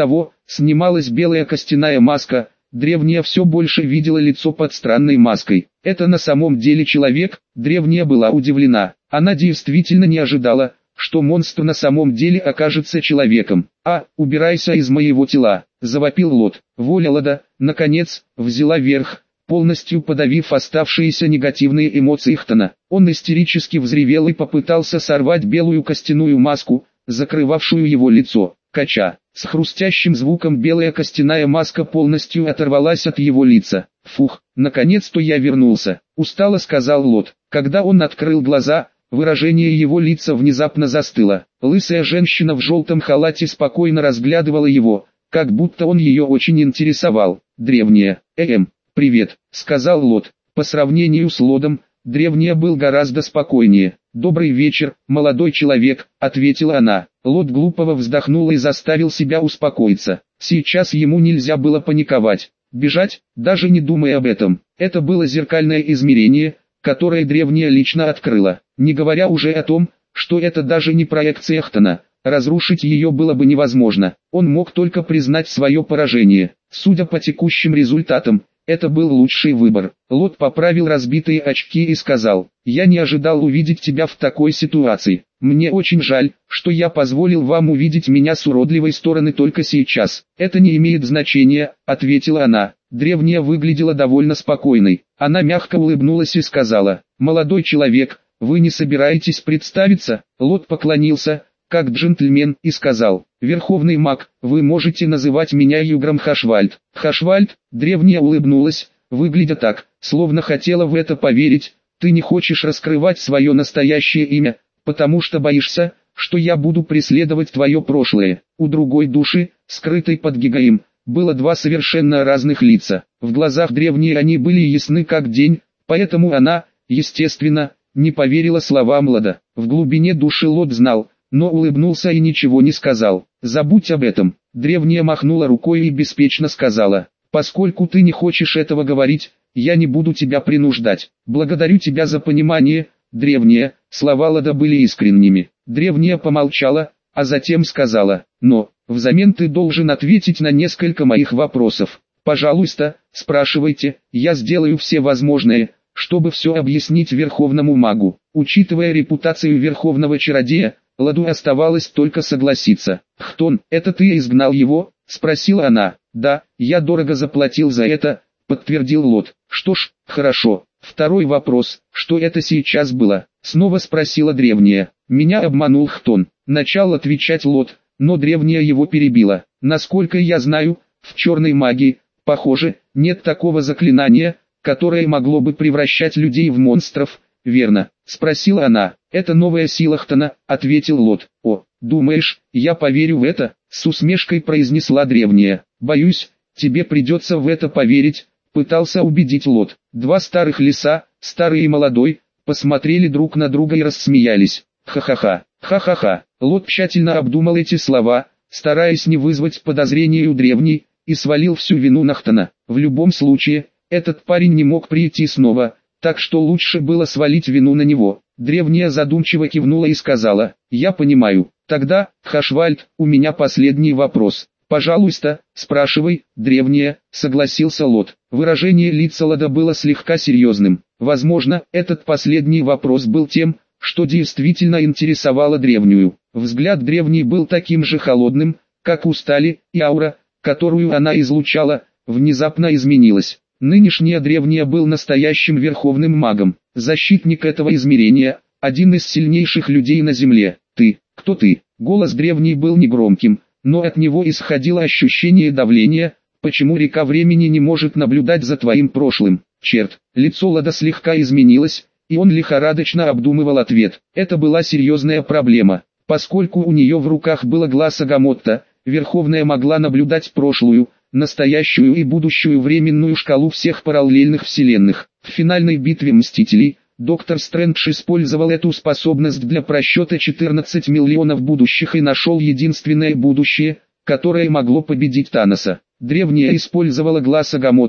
снималась белая костяная маска. Древняя все больше видела лицо под странной маской. Это на самом деле человек? Древняя была удивлена. Она действительно не ожидала, что монстр на самом деле окажется человеком. Убирайся из моего тела!» — завопил Лот. Воля Лода, наконец, взяла верх, полностью подавив оставшиеся негативные эмоции Хтона. Он истерически взревел и попытался сорвать белую костяную маску, закрывавшую его лицо. Кача. С хрустящим звуком белая костяная маска полностью оторвалась от его лица. «Фух, наконец-то я вернулся», — устало сказал Лот. Когда он открыл глаза, выражение его лица внезапно застыло. Лысая женщина в желтом халате спокойно разглядывала его, как будто он ее очень интересовал. «Древняя, привет», — сказал Лот. По сравнению с Лодом, древняя был гораздо спокойнее. «Добрый вечер, молодой человек», — ответила она. Лот глупово вздохнул и заставил себя успокоиться. Сейчас ему нельзя было паниковать, бежать, даже не думая об этом. Это было зеркальное измерение, которое древняя лично открыла. Не говоря уже о том, что это даже не проекция Хтона. Разрушить ее было бы невозможно. Он мог только признать свое поражение. Судя по текущим результатам, это был лучший выбор. Лот поправил разбитые очки и сказал: «Я не ожидал увидеть тебя в такой ситуации. Мне очень жаль, что я позволил вам увидеть меня с уродливой стороны только сейчас». «Это не имеет значения», — ответила она. Древняя выглядела довольно спокойной. Она мягко улыбнулась и сказала: «Молодой человек, вы не собираетесь представиться?» Лот поклонился, как джентльмен, и сказал: «Верховный маг, вы можете называть меня Югром Хашвальд». «Хашвальд?» Древняя улыбнулась, выглядя так, словно хотела в это поверить. «Ты не хочешь раскрывать свое настоящее имя, потому что боишься, что я буду преследовать твое прошлое». У другой души, скрытой под Гигаим, было два совершенно разных лица. В глазах древней они были ясны как день, поэтому она, естественно, не поверила словам Лода. В глубине души Лот знал, но улыбнулся и ничего не сказал. «Забудь об этом». Древняя махнула рукой и беспечно сказала: «Поскольку ты не хочешь этого говорить, я не буду тебя принуждать. Благодарю тебя за понимание». Древняя, слова Лода были искренними. Древняя помолчала, а затем сказала: «Но, взамен ты должен ответить на несколько моих вопросов. Пожалуйста, спрашивайте, я сделаю все возможное, чтобы все объяснить Верховному магу». Учитывая репутацию Верховного Чародея, Ладу оставалось только согласиться. «Хтон, это ты изгнал его?» — спросила она. «Да, я дорого заплатил за это», — подтвердил Лот. «Что ж, хорошо. Второй вопрос, что это сейчас было?» — снова спросила древняя. «Меня обманул Хтон», — начал отвечать Лот, но древняя его перебила. «Насколько я знаю, в черной магии, похоже, нет такого заклинания, которое могло бы превращать людей в монстров, верно?» — спросила она. «Это новая сила Хтона», — ответил Лот. «О, думаешь, я поверю в это?» — с усмешкой произнесла древняя. «Боюсь, тебе придется в это поверить», — пытался убедить Лот. Два старых лиса, старый и молодой, посмотрели друг на друга и рассмеялись. «Ха-ха-ха, ха-ха-ха». Лот тщательно обдумал эти слова, стараясь не вызвать подозрений у древней, и свалил всю вину на Хтона. В любом случае, этот парень не мог прийти снова, так что лучше было свалить вину на него. Древняя задумчиво кивнула и сказала: «Я понимаю. Тогда, Хашвальд, у меня последний вопрос». «Пожалуйста, спрашивай, древняя», — согласился Лот. Выражение лица Лода было слегка серьезным. Возможно, этот последний вопрос был тем, что действительно интересовало древнюю. Взгляд древней был таким же холодным, как у стали, и аура, которую она излучала, внезапно изменилась. Нынешняя древняя был настоящим верховным магом, защитник этого измерения, один из сильнейших людей на земле. «Ты, кто ты?» Голос древней был негромким, но от него исходило ощущение давления. «Почему река времени не может наблюдать за твоим прошлым?» Черт, лицо Лода слегка изменилось, и он лихорадочно обдумывал ответ. Это была серьезная проблема, поскольку у нее в руках было глаз Агамотта. Верховная могла наблюдать прошлую, настоящую и будущую временную шкалу всех параллельных вселенных. В финальной битве Мстителей, Доктор Стрэндж использовал эту способность для просчета 14 миллионов будущих и нашел единственное будущее, которое могло победить Таноса. Древняя использовала глаз Агамотта,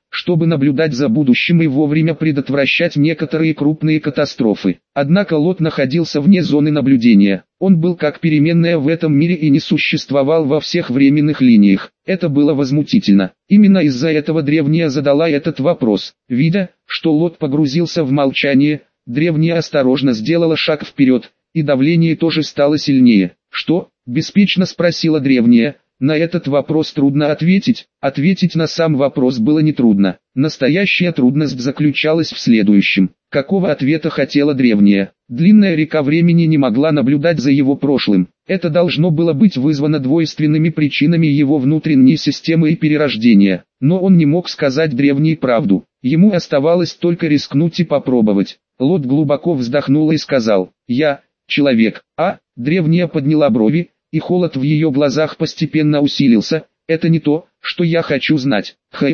чтобы наблюдать за будущим и вовремя предотвращать некоторые крупные катастрофы. Однако Лот находился вне зоны наблюдения. Он был как переменная в этом мире и не существовал во всех временных линиях. Это было возмутительно. Именно из-за этого древняя задала этот вопрос. Видя, что Лот погрузился в молчание, древняя осторожно сделала шаг вперед, и давление тоже стало сильнее. «Что?» – беспечно спросила древняя. На этот вопрос трудно ответить. Ответить на сам вопрос было нетрудно. Настоящая трудность заключалась в следующем. Какого ответа хотела древняя? Длинная река времени не могла наблюдать за его прошлым. Это должно было быть вызвано двойственными причинами его внутренней системы и перерождения. Но он не мог сказать древней правду. Ему оставалось только рискнуть и попробовать. Лот глубоко вздохнула и сказал: «Я, человек». Древняя подняла брови, и холод в ее глазах постепенно усилился. «Это не то, что я хочу знать».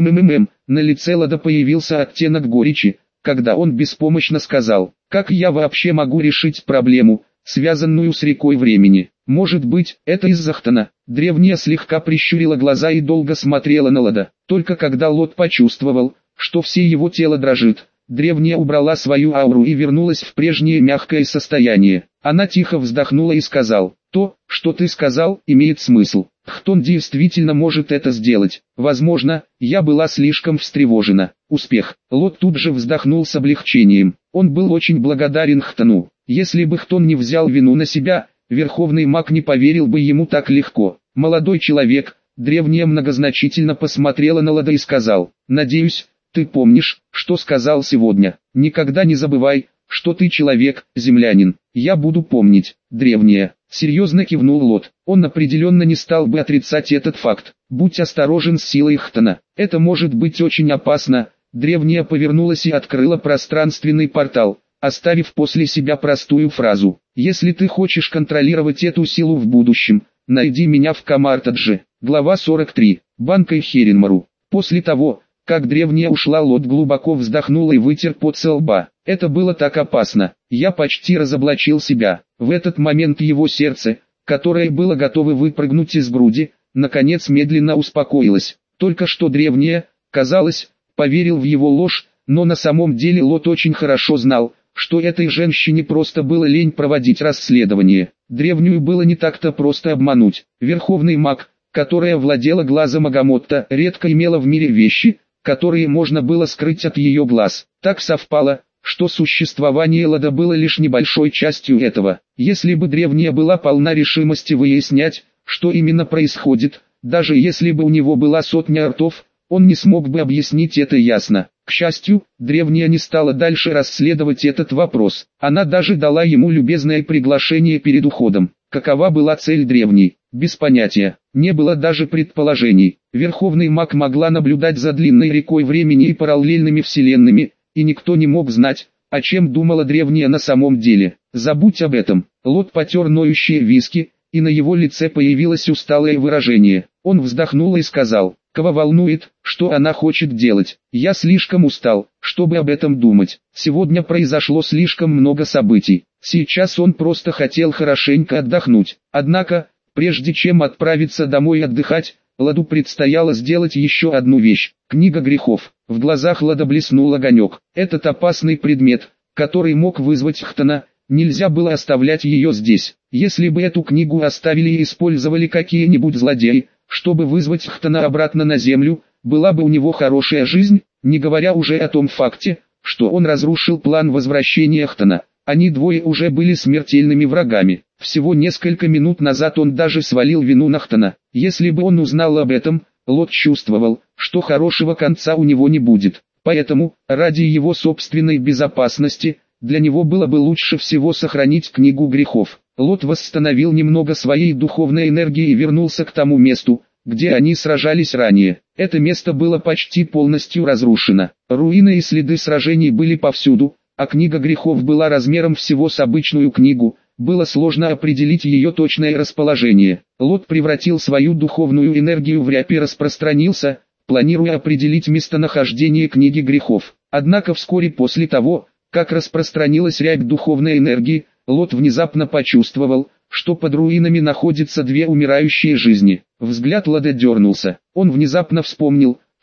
На лице Лода появился оттенок горечи, когда он беспомощно сказал: «Как я вообще могу решить проблему, связанную с рекой времени? Может быть, это из Захтана?» Древняя слегка прищурила глаза и долго смотрела на Лода. Только когда Лот почувствовал, что все его тело дрожит, древняя убрала свою ауру и вернулась в прежнее мягкое состояние. Она тихо вздохнула и сказала: «То, что ты сказал, имеет смысл. Хтон действительно может это сделать. Возможно, я была слишком встревожена». Успех. Лот тут же вздохнул с облегчением. Он был очень благодарен Хтону. Если бы Хтон не взял вину на себя, Верховный Маг не поверил бы ему так легко. «Молодой человек», древняя многозначительно посмотрела на Лода и сказал: «Надеюсь, ты помнишь, что сказал сегодня. Никогда не забывай, что ты человек, землянин». «Я буду помнить, древняя», — серьезно кивнул Лот. Он определенно не стал бы отрицать этот факт. «Будь осторожен с силой Хтона. Это может быть очень опасно». Древняя повернулась и открыла пространственный портал, оставив после себя простую фразу: «Если ты хочешь контролировать эту силу в будущем, найди меня в Камартадже». Глава 43. Банкой Херенмару. После того, как древняя ушла, Лот глубоко вздохнул и вытер пот со лба. Это было так опасно. Я почти разоблачил себя. В этот момент его сердце, которое было готово выпрыгнуть из груди, наконец медленно успокоилось. Только что древняя, казалось, поверил в его ложь, но на самом деле Лот очень хорошо знал, что этой женщине просто было лень проводить расследование. Древнюю было не так-то просто обмануть. Верховный Маг, которая владела глазом Агамотта, редко имела в мире вещи, которые можно было скрыть от ее глаз. Так совпало, что существование Лода было лишь небольшой частью этого. Если бы древняя была полна решимости выяснять, что именно происходит, даже если бы у него была сотня ртов, он не смог бы объяснить это ясно. К счастью, древняя не стала дальше расследовать этот вопрос. Она даже дала ему любезное приглашение перед уходом. Какова была цель древней? Без понятия. Не было даже предположений. Верховный Маг могла наблюдать за длинной рекой времени и параллельными вселенными, и никто не мог знать, о чем думала древняя на самом деле. Забудь об этом. Лот потер ноющие виски, и на его лице появилось усталое выражение. Он вздохнул и сказал: «Кого волнует, что она хочет делать? Я слишком устал, чтобы об этом думать. Сегодня произошло слишком много событий. Сейчас он просто хотел хорошенько отдохнуть». Однако, прежде чем отправиться домой отдыхать, Ладу предстояло сделать еще одну вещь. Книга грехов. В глазах Лада блеснул огонек. Этот опасный предмет, который мог вызвать Хтона, нельзя было оставлять ее здесь. Если бы эту книгу оставили и использовали какие-нибудь злодеи, чтобы вызвать Хтона обратно на землю, была бы у него хорошая жизнь, не говоря уже о том факте, что он разрушил план возвращения Хтона. Они двое уже были смертельными врагами. Всего несколько минут назад он даже свалил вину на Хтона. Если бы он узнал об этом, Лот чувствовал, что хорошего конца у него не будет. Поэтому, ради его собственной безопасности, для него было бы лучше всего сохранить книгу грехов. Лот восстановил немного своей духовной энергии и вернулся к тому месту, где они сражались ранее. Это место было почти полностью разрушено. Руины и следы сражений были повсюду, а книга грехов была размером всего с обычную книгу. Было сложно определить ее точное расположение. Лот превратил свою духовную энергию в рябь и распространился, планируя определить местонахождение книги грехов. Однако вскоре после того, как распространилась рябь духовной энергии, Лот внезапно почувствовал, что под руинами находятся две умирающие жизни. Взгляд Лода дернулся. Он внезапно вспомнил,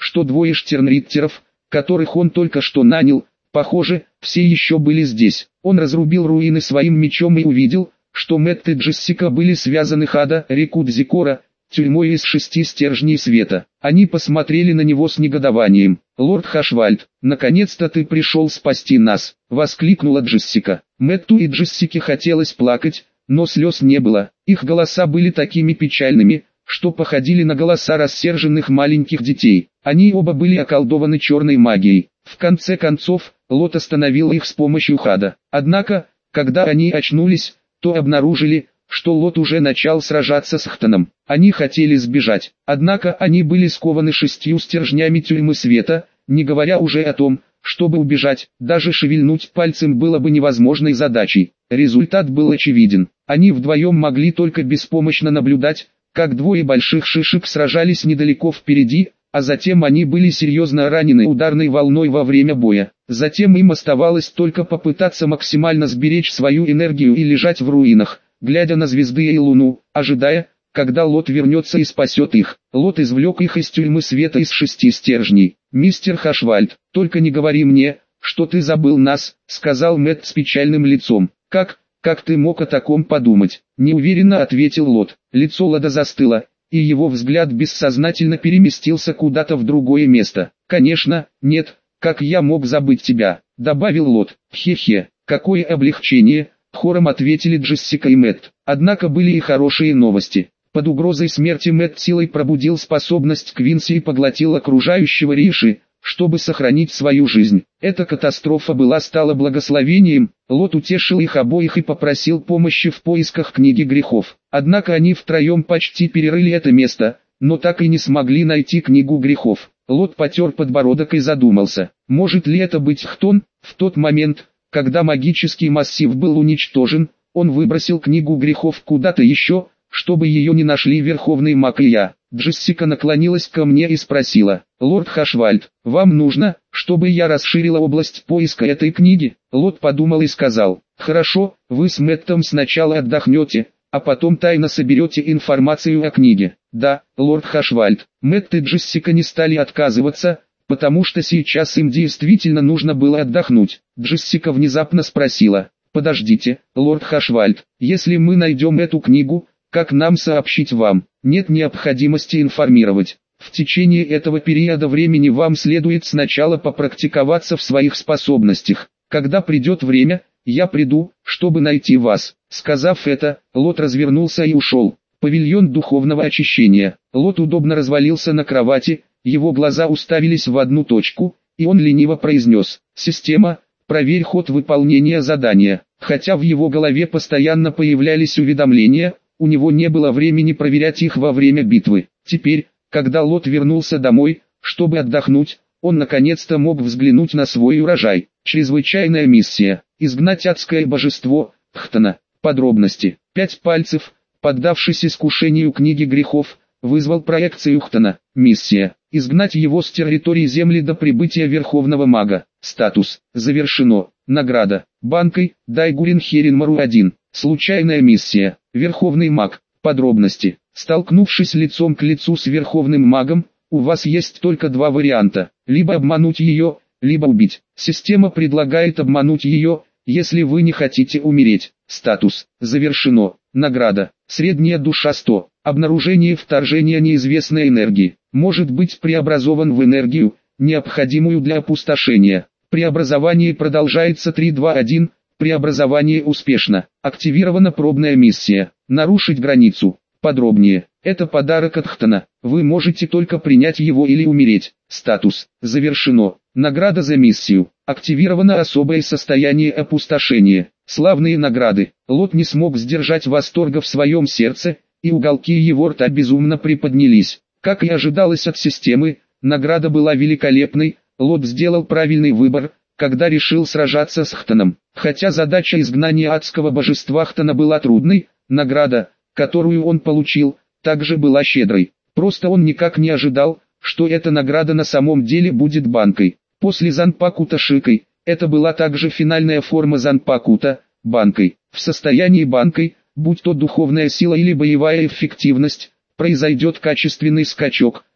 что двое штернриттеров, которых он только что нанял, похоже, все еще были здесь. Он разрубил руины своим мечом и увидел, что Мэтт и Джессика были связаны Хада, реку Дзикора, тюрьмой из 6 стержней света. Они посмотрели на него с негодованием. «Лорд Хашвальд, наконец-то ты пришел спасти нас!» — воскликнула Джессика. Мэтту и Джессике хотелось плакать, но слез не было. Их голоса были такими печальными, что походили на голоса рассерженных маленьких детей. Они оба были околдованы черной магией. В конце концов, Лот остановил их с помощью Хада. Однако, когда они очнулись, то обнаружили, что Лот уже начал сражаться с Хтоном. Они хотели сбежать, однако они были скованы 6 стержнями тюрьмы света, не говоря уже о том, чтобы убежать. Даже шевельнуть пальцем было бы невозможной задачей. Результат был очевиден. Они вдвоем могли только беспомощно наблюдать, как двое больших шишек сражались недалеко впереди, а затем они были серьезно ранены ударной волной во время боя. Затем им оставалось только попытаться максимально сберечь свою энергию и лежать в руинах, глядя на звезды и луну, ожидая, когда Лот вернется и спасет их. Лот извлек их из тюрьмы света из 6 стержней. «Мистер Хашвальд, только не говори мне, что ты забыл нас», — сказал Мэтт с печальным лицом. «Как ты мог о таком подумать?» — неуверенно ответил Лот. Лицо Лода застыло, и его взгляд бессознательно переместился куда-то в другое место. «Конечно, нет, как я мог забыть тебя?» — добавил Лот. «Хе-хе, какое облегчение!» — хором ответили Джессика и Мэтт. Однако были и хорошие новости. Под угрозой смерти Мэтт силой пробудил способность Квинси и поглотил окружающего Риши, чтобы сохранить свою жизнь. Эта катастрофа стала благословением. Лот утешил их обоих и попросил помощи в поисках книги грехов. Однако они втроем почти перерыли это место, но так и не смогли найти книгу грехов. Лот потер подбородок и задумался, может ли это быть Хтон. В тот момент, когда магический массив был уничтожен, он выбросил книгу грехов куда-то еще, чтобы ее не нашли Верховный Маг и я. Джессика наклонилась ко мне и спросила: «Лорд Хашвальд, вам нужно, чтобы я расширила область поиска этой книги?» Лот подумал и сказал: «Хорошо, вы с Мэттом сначала отдохнете, а потом тайно соберете информацию о книге». «Да, лорд Хашвальд». Мэтт и Джессика не стали отказываться, потому что сейчас им действительно нужно было отдохнуть. Джессика внезапно спросила: «Подождите, лорд Хашвальд, если мы найдем эту книгу, как нам сообщить вам?» «Нет необходимости информировать. В течение этого периода времени вам следует сначала попрактиковаться в своих способностях. Когда придет время, я приду, чтобы найти вас». Сказав это, Лот развернулся и ушел. Павильон духовного очищения. Лот удобно развалился на кровати, его глаза уставились в одну точку, и он лениво произнес: «Система, проверь ход выполнения задания». Хотя в его голове постоянно появлялись уведомления, у него не было времени проверять их во время битвы. Теперь, когда Лот вернулся домой, чтобы отдохнуть, он наконец-то мог взглянуть на свой урожай. Чрезвычайная миссия. Изгнать адское божество, Хтона. Подробности. 5 пальцев, поддавшись искушению книги грехов, вызвал проекцию Хтона. Миссия. Изгнать его с территории Земли до прибытия Верховного Мага. Статус. Завершено. Награда. Банкой, Дайгурин Херинмару 1. Случайная миссия. Верховный Маг. Подробности. Столкнувшись лицом к лицу с Верховным Магом, у вас есть только 2 варианта. Либо обмануть ее, либо убить. Система предлагает обмануть ее, если вы не хотите умереть. Статус. Завершено. Награда. Средняя душа 100. Обнаружение вторжения неизвестной энергии. Может быть преобразован в энергию, необходимую для опустошения. Преобразование продолжается 3-2-1. Преобразование успешно. Активирована пробная миссия. Нарушить границу. Подробнее. Это подарок от Хтона. Вы можете только принять его или умереть. Статус. Завершено. Награда за миссию. Активировано особое состояние опустошения. Славные награды. Лот не смог сдержать восторга в своем сердце, и уголки его рта безумно приподнялись. Как и ожидалось от системы, награда была великолепной. Лот сделал правильный выбор, когда решил сражаться с Хтоном. Хотя задача изгнания адского божества Хтона была трудной, награда, которую он получил, также была щедрой. Просто он никак не ожидал, что эта награда на самом деле будет банкой. После Занпакута Шикой, это была также финальная форма Занпакута, банкой. В состоянии банкой, будь то духовная сила или боевая эффективность, произойдет качественный скачок,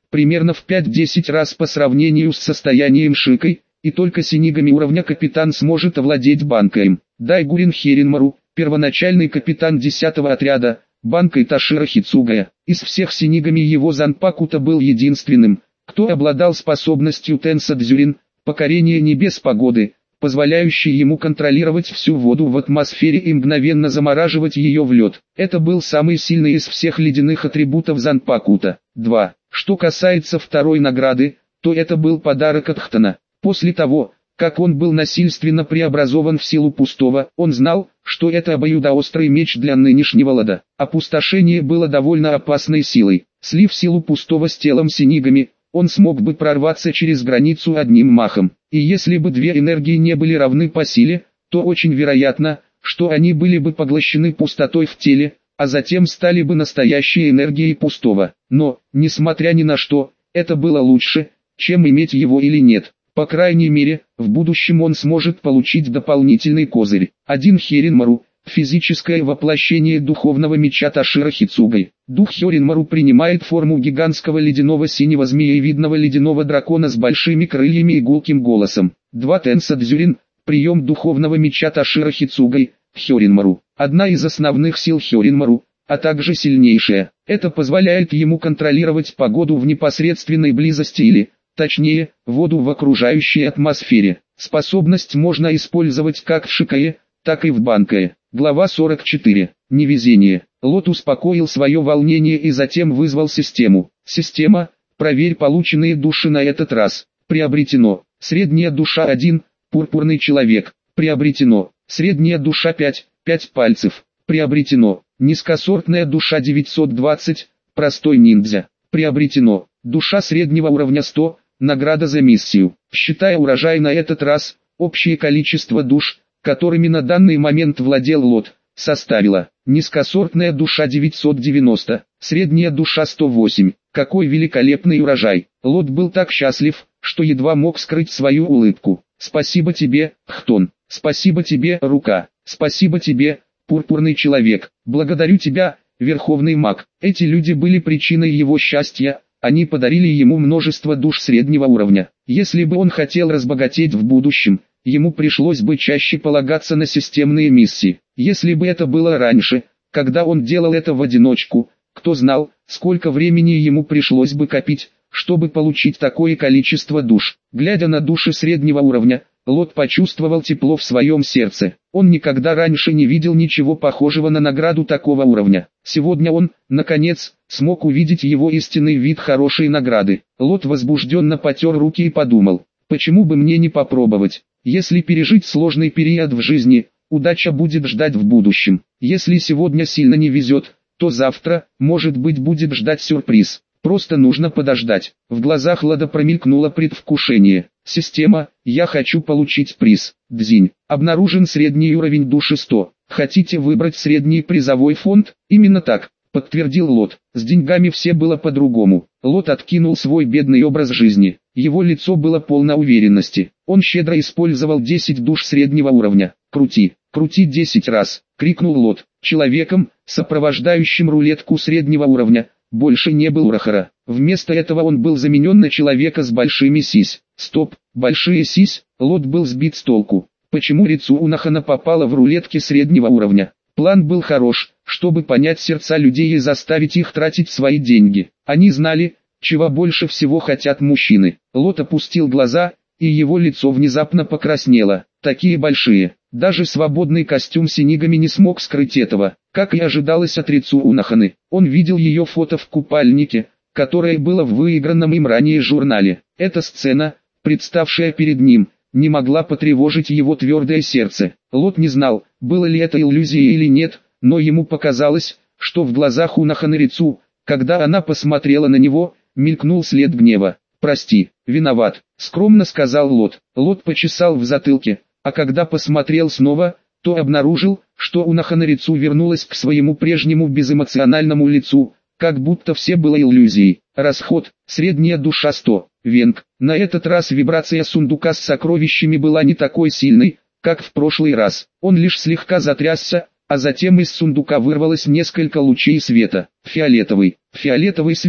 примерно в 5-10 раз по сравнению с состоянием Шикой, и только синигами уровня капитан сможет овладеть банкой. Дайгурин Херинмару, первоначальный капитан 10-го отряда, банкой Ташира Хицугая. Из всех синигами его Занпакута был единственным, кто обладал способностью Тенса Дзюрин, покорение небес погоды, позволяющей ему контролировать всю воду в атмосфере и мгновенно замораживать ее в лед. Это был самый сильный из всех ледяных атрибутов Занпакута. 2. Что касается второй награды, то это был подарок от Хтона. После того, как он был насильственно преобразован в силу пустого, он знал, что это обоюдоострый меч для нынешнего лада. Опустошение было довольно опасной силой. Слив силу пустого с телом синигами, он смог бы прорваться через границу одним махом. И если бы две энергии не были равны по силе, то очень вероятно, что они были бы поглощены пустотой в теле, а затем стали бы настоящей энергией пустого. Но, несмотря ни на что, это было лучше, чем иметь его или нет. По крайней мере, в будущем он сможет получить дополнительный козырь. 1 Херинмару, физическое воплощение духовного меча Ташира Хицугай. Дух Херинмару принимает форму гигантского ледяного синего змеевидного ледяного дракона с большими крыльями и гулким голосом. 2 Тенса Дзюрин, прием духовного меча Ташира Хицугай, Херинмару. Одна из основных сил Херинмару, а также сильнейшая. Это позволяет ему контролировать погоду в непосредственной близости или, точнее, воду в окружающей атмосфере. Способность можно использовать как в Шикае, так и в Банкае. Глава 44. Невезение. Лот успокоил свое волнение и затем вызвал систему. Система, проверь полученные души на этот раз. Приобретено. Средняя душа 1, пурпурный человек. Приобретено. Средняя душа 5, 5 пальцев. Приобретено. Низкосортная душа 920, простой ниндзя. Приобретено. Душа среднего уровня 100, награда за миссию. Считая урожай на этот раз, общее количество душ, которыми на данный момент владел Лот, составило: низкосортная душа 990, средняя душа 108. Какой великолепный урожай! Лот был так счастлив, что едва мог скрыть свою улыбку. Спасибо тебе, Хтон. Спасибо тебе, Рука. Спасибо тебе, пурпурный человек. Благодарю тебя, Верховный маг. Эти люди были причиной его счастья. Они подарили ему множество душ среднего уровня. Если бы он хотел разбогатеть в будущем, ему пришлось бы чаще полагаться на системные миссии. Если бы это было раньше, когда он делал это в одиночку, кто знал, сколько времени ему пришлось бы копить, чтобы получить такое количество душ. Глядя на души среднего уровня, Лот почувствовал тепло в своем сердце. Он никогда раньше не видел ничего похожего на награду такого уровня. Сегодня он, наконец, смог увидеть его истинный вид хорошей награды. Лот возбужденно потер руки и подумал: почему бы мне не попробовать? Если пережить сложный период в жизни, удача будет ждать в будущем. Если сегодня сильно не везет, то завтра, может быть, будет ждать сюрприз. Просто нужно подождать. В глазах Лада промелькнуло предвкушение. Система, я хочу получить приз. Дзинь. Обнаружен средний уровень души 100. Хотите выбрать средний призовой фонд? Именно так, подтвердил Лот. С деньгами все было по-другому. Лот откинул свой бедный образ жизни. Его лицо было полно уверенности. Он щедро использовал 10 душ среднего уровня. Крути, крути 10 раз, крикнул Лот. Человеком, сопровождающим рулетку среднего уровня, больше не был Урахара. Вместо этого он был заменен на человека с большими сись. Стоп, большие сись. Лот был сбит с толку. Почему Рицу Унахана попала в рулетки среднего уровня? План был хорош, чтобы понять сердца людей и заставить их тратить свои деньги. Они знали, чего больше всего хотят мужчины. Лот опустил глаза, и его лицо внезапно покраснело. Такие большие. Даже свободный костюм синигами не смог скрыть этого. Как и ожидалось от Рицу Унаханы, он видел ее фото в купальнике, которое было в выигранном им ранее журнале. Эта сцена, представшая перед ним, не могла потревожить его твердое сердце. Лот не знал, было ли это иллюзией или нет, но ему показалось, что в глазах Унаханы Рицу, когда она посмотрела на него, мелькнул след гнева. «Прости, виноват», — скромно сказал Лот. Лот почесал в затылке, а когда посмотрел снова, то обнаружил, что Унахана Рицу вернулась к своему прежнему безэмоциональному лицу, как будто все было иллюзией. Расход, средняя душа 100, венг. На этот раз вибрация сундука с сокровищами была не такой сильной, как в прошлый раз. Он лишь слегка затрясся, а затем из сундука вырвалось несколько лучей света. Фиолетовый свет,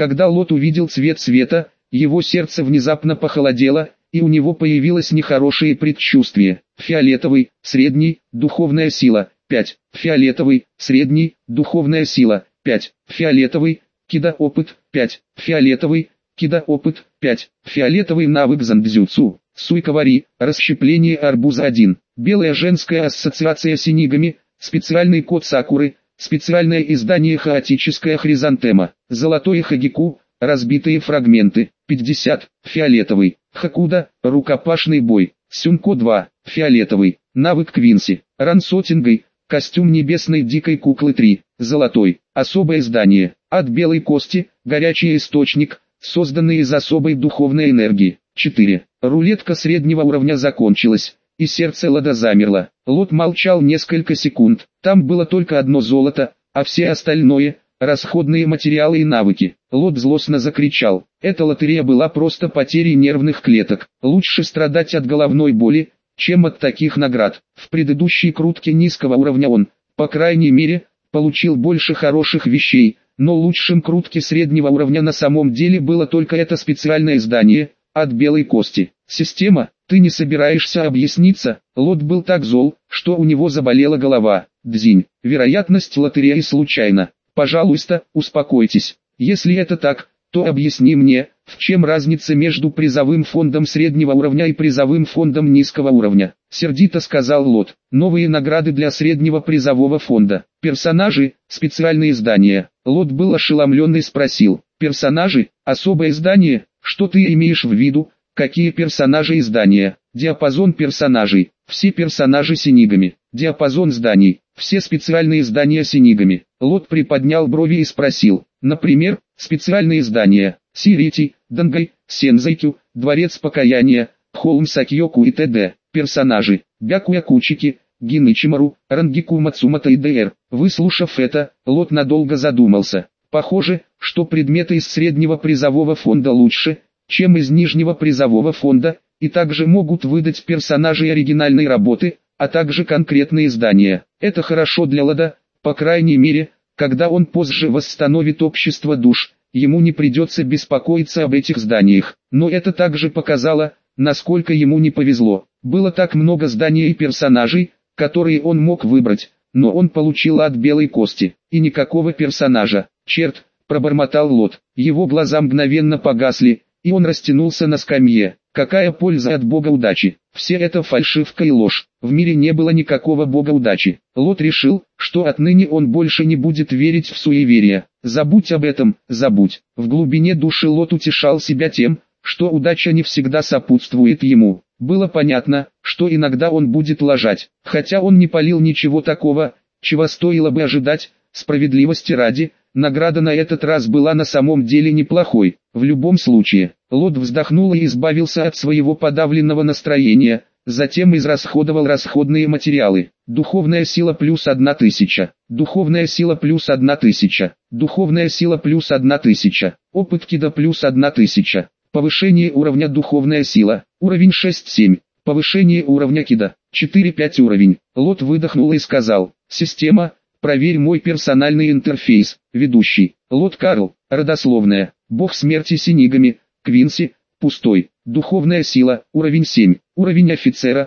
Когда Лот увидел цвет света, его сердце внезапно похолодело, и у него появилось нехорошее предчувствие. Фиолетовый, средний, духовная сила, 5. Фиолетовый, средний, духовная сила, 5. Фиолетовый, кида опыт, 5. Фиолетовый, кида опыт, 5. Фиолетовый навык зандзюцу, суйкавари, расщепление арбуза 1. Белая женская ассоциация с синигами, специальный код сакуры, специальное издание хаотическая хризантема, золотое хагику, разбитые фрагменты, 50. Фиолетовый, хакуда, рукопашный бой, сюнко 2. Фиолетовый, навык Квинси, рансотингой, костюм небесной дикой куклы 3. Золотой, особое издание, от белой кости, горячий источник, созданный из особой духовной энергии, 4. Рулетка среднего уровня закончилась, и сердце Лода замерло. Лот молчал несколько секунд, там было только одно золото, а все остальное – расходные материалы и навыки. Лот злостно закричал. Эта лотерея была просто потерей нервных клеток. Лучше страдать от головной боли, чем от таких наград. В предыдущей крутке низкого уровня он, по крайней мере, получил больше хороших вещей, но лучшим крутке среднего уровня на самом деле было только это специальное издание, от белой кости. Система, ты не собираешься объясниться? Лот был так зол, что у него заболела голова. Дзинь, вероятность лотереи случайна. Пожалуйста, успокойтесь. Если это так, то объясни мне, в чем разница между призовым фондом среднего уровня и призовым фондом низкого уровня. Сердито сказал Лот. Новые награды для среднего призового фонда. Персонажи, специальные издания. Лот был ошеломлен и спросил. Персонажи, особое издание, что ты имеешь в виду? Какие персонажи издания? Диапазон персонажей. Все персонажи синигами. Диапазон зданий. Все специальные издания синигами. Лот приподнял брови и спросил. Например, специальные издания. Сирити, Дангай, Сензайкю, Дворец Покаяния, Холм Сакьёку и т.д. Персонажи. Бякуя Кучики, Гинычимару, Рангику Мацумата и д.р. Выслушав это, Лот надолго задумался. Похоже, что предметы из среднего призового фонда лучше, чем из нижнего призового фонда, и также могут выдать персонажей оригинальной работы, а также конкретные издания. Это хорошо для Лода, по крайней мере, когда он позже восстановит общество душ, ему не придется беспокоиться об этих зданиях. Но это также показало, насколько ему не повезло. Было так много зданий и персонажей, которые он мог выбрать, но он получил от белой кости, и никакого персонажа. Черт, пробормотал Лот, его глаза мгновенно погасли, и он растянулся на скамье. Какая польза от бога удачи? Все это фальшивка и ложь. В мире не было никакого бога удачи. Лот решил, что отныне он больше не будет верить в суеверия. Забудь об этом, забудь. В глубине души Лот утешал себя тем, что удача не всегда сопутствует ему. Было понятно, что иногда он будет лажать. Хотя он не палил ничего такого, чего стоило бы ожидать, справедливости ради, награда на этот раз была на самом деле неплохой. В любом случае, Лот вздохнул и избавился от своего подавленного настроения, затем израсходовал расходные материалы. Духовная сила плюс 1000, духовная сила плюс 1000, духовная сила плюс 1000, опыт кида плюс 1000, повышение уровня духовная сила, уровень 6-7, повышение уровня кида, 4-5 уровень. Лот выдохнул и сказал, система, проверь мой персональный интерфейс. Ведущий, Лот Карл, родословная, бог смерти синигами, Квинси, пустой, духовная сила, уровень 7, уровень офицера,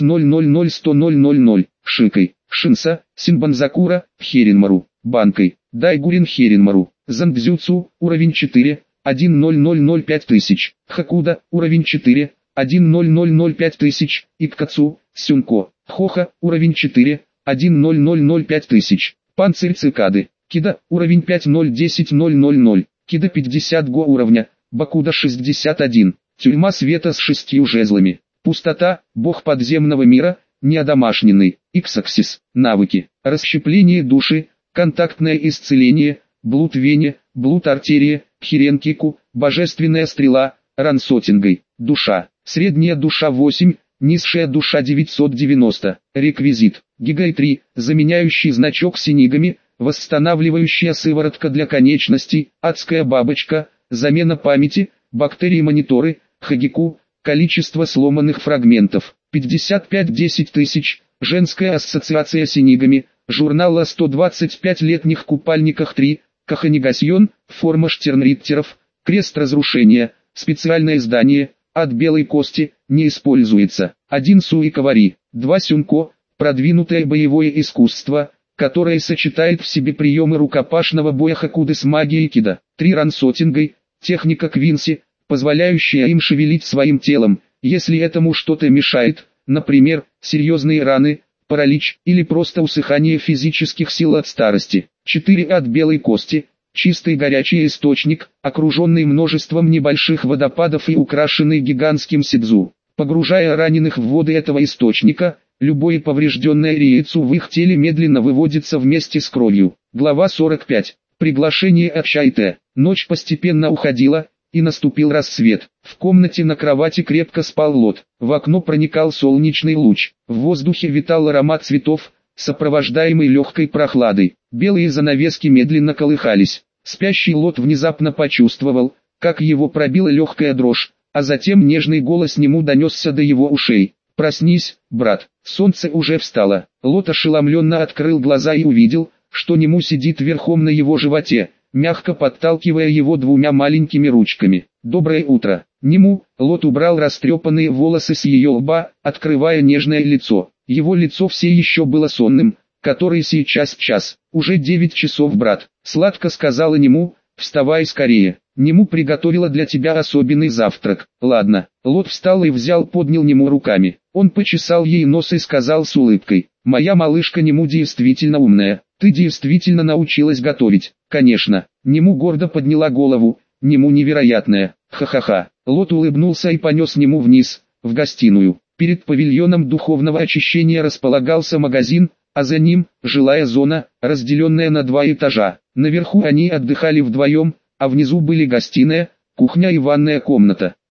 5000100000, Шикой, Шинса, Синбанзакура, Херинмару, Банкой, Дайгурин Херинмару, Зандзюцу, уровень 4, 10005000, Хакуда, уровень 4, 10005000, Иккацу, Сюнко, Хоха, уровень 4, 10005000, Панцирь цикады, Кида, уровень 501000, Кида 50 го уровня, Бакуда 61, Тюрьма света с 6 жезлами, Пустота, бог подземного мира, неодомашненный, Иксаксис, навыки, расщепление души, контактное исцеление, блуд вене, блуд артерия, хиренкику, божественная стрела, рансотингой, душа, средняя душа 8, низшая душа 990, реквизит, Гигай 3, заменяющий значок синигами, восстанавливающая сыворотка для конечностей, адская бабочка, замена памяти, бактерии-мониторы, хагику, количество сломанных фрагментов, 55-10 тысяч, женская ассоциация синигами, журнал о 125-летних купальниках 3, Каханегасьон, форма штернриттеров, крест разрушения, специальное здание, от белой кости, не используется. 1 суикавари, 2 сюнко, продвинутое боевое искусство, которое сочетает в себе приемы рукопашного боя хокуды с магией кида. 3 рансотингой, техника квинси, позволяющая им шевелить своим телом, если этому что-то мешает, например, серьезные раны, паралич или просто усыхание физических сил от старости. 4 от белой кости, чистый горячий источник, окруженный множеством небольших водопадов и украшенный гигантским сидзу. Погружая раненых в воды этого источника, любое поврежденное риецу в их теле медленно выводится вместе с кровью. Глава 45. Приглашение от Чайте. Ночь постепенно уходила, и наступил рассвет. В комнате на кровати крепко спал Лот. В окно проникал солнечный луч. В воздухе витал аромат цветов, сопровождаемый легкой прохладой. Белые занавески медленно колыхались. Спящий Лот внезапно почувствовал, как его пробила легкая дрожь, а затем нежный голос нему донесся до его ушей. «Проснись, брат, солнце уже встало». Лот ошеломленно открыл глаза и увидел, что Нему сидит верхом на его животе, мягко подталкивая его 2 маленькими ручками. «Доброе утро». Нему, Лот убрал растрепанные волосы с ее лба, открывая нежное лицо. Его лицо все еще было сонным, который сейчас час. «Уже 9 часов, брат», — сладко сказала Нему, «вставай скорее. Нему приготовила для тебя особенный завтрак». «Ладно». Лот встал и поднял Нему руками. Он почесал ей нос и сказал с улыбкой: «Моя малышка Нему действительно умная. Ты действительно научилась готовить». «Конечно». Нему гордо подняла голову. «Нему невероятная. Ха-ха-ха». Лот улыбнулся и понес Нему вниз, в гостиную. Перед павильоном духовного очищения располагался магазин, а за ним – жилая зона, разделенная на 2 этажа. Наверху они отдыхали вдвоем, а внизу были гостиная, кухня и ванная комната.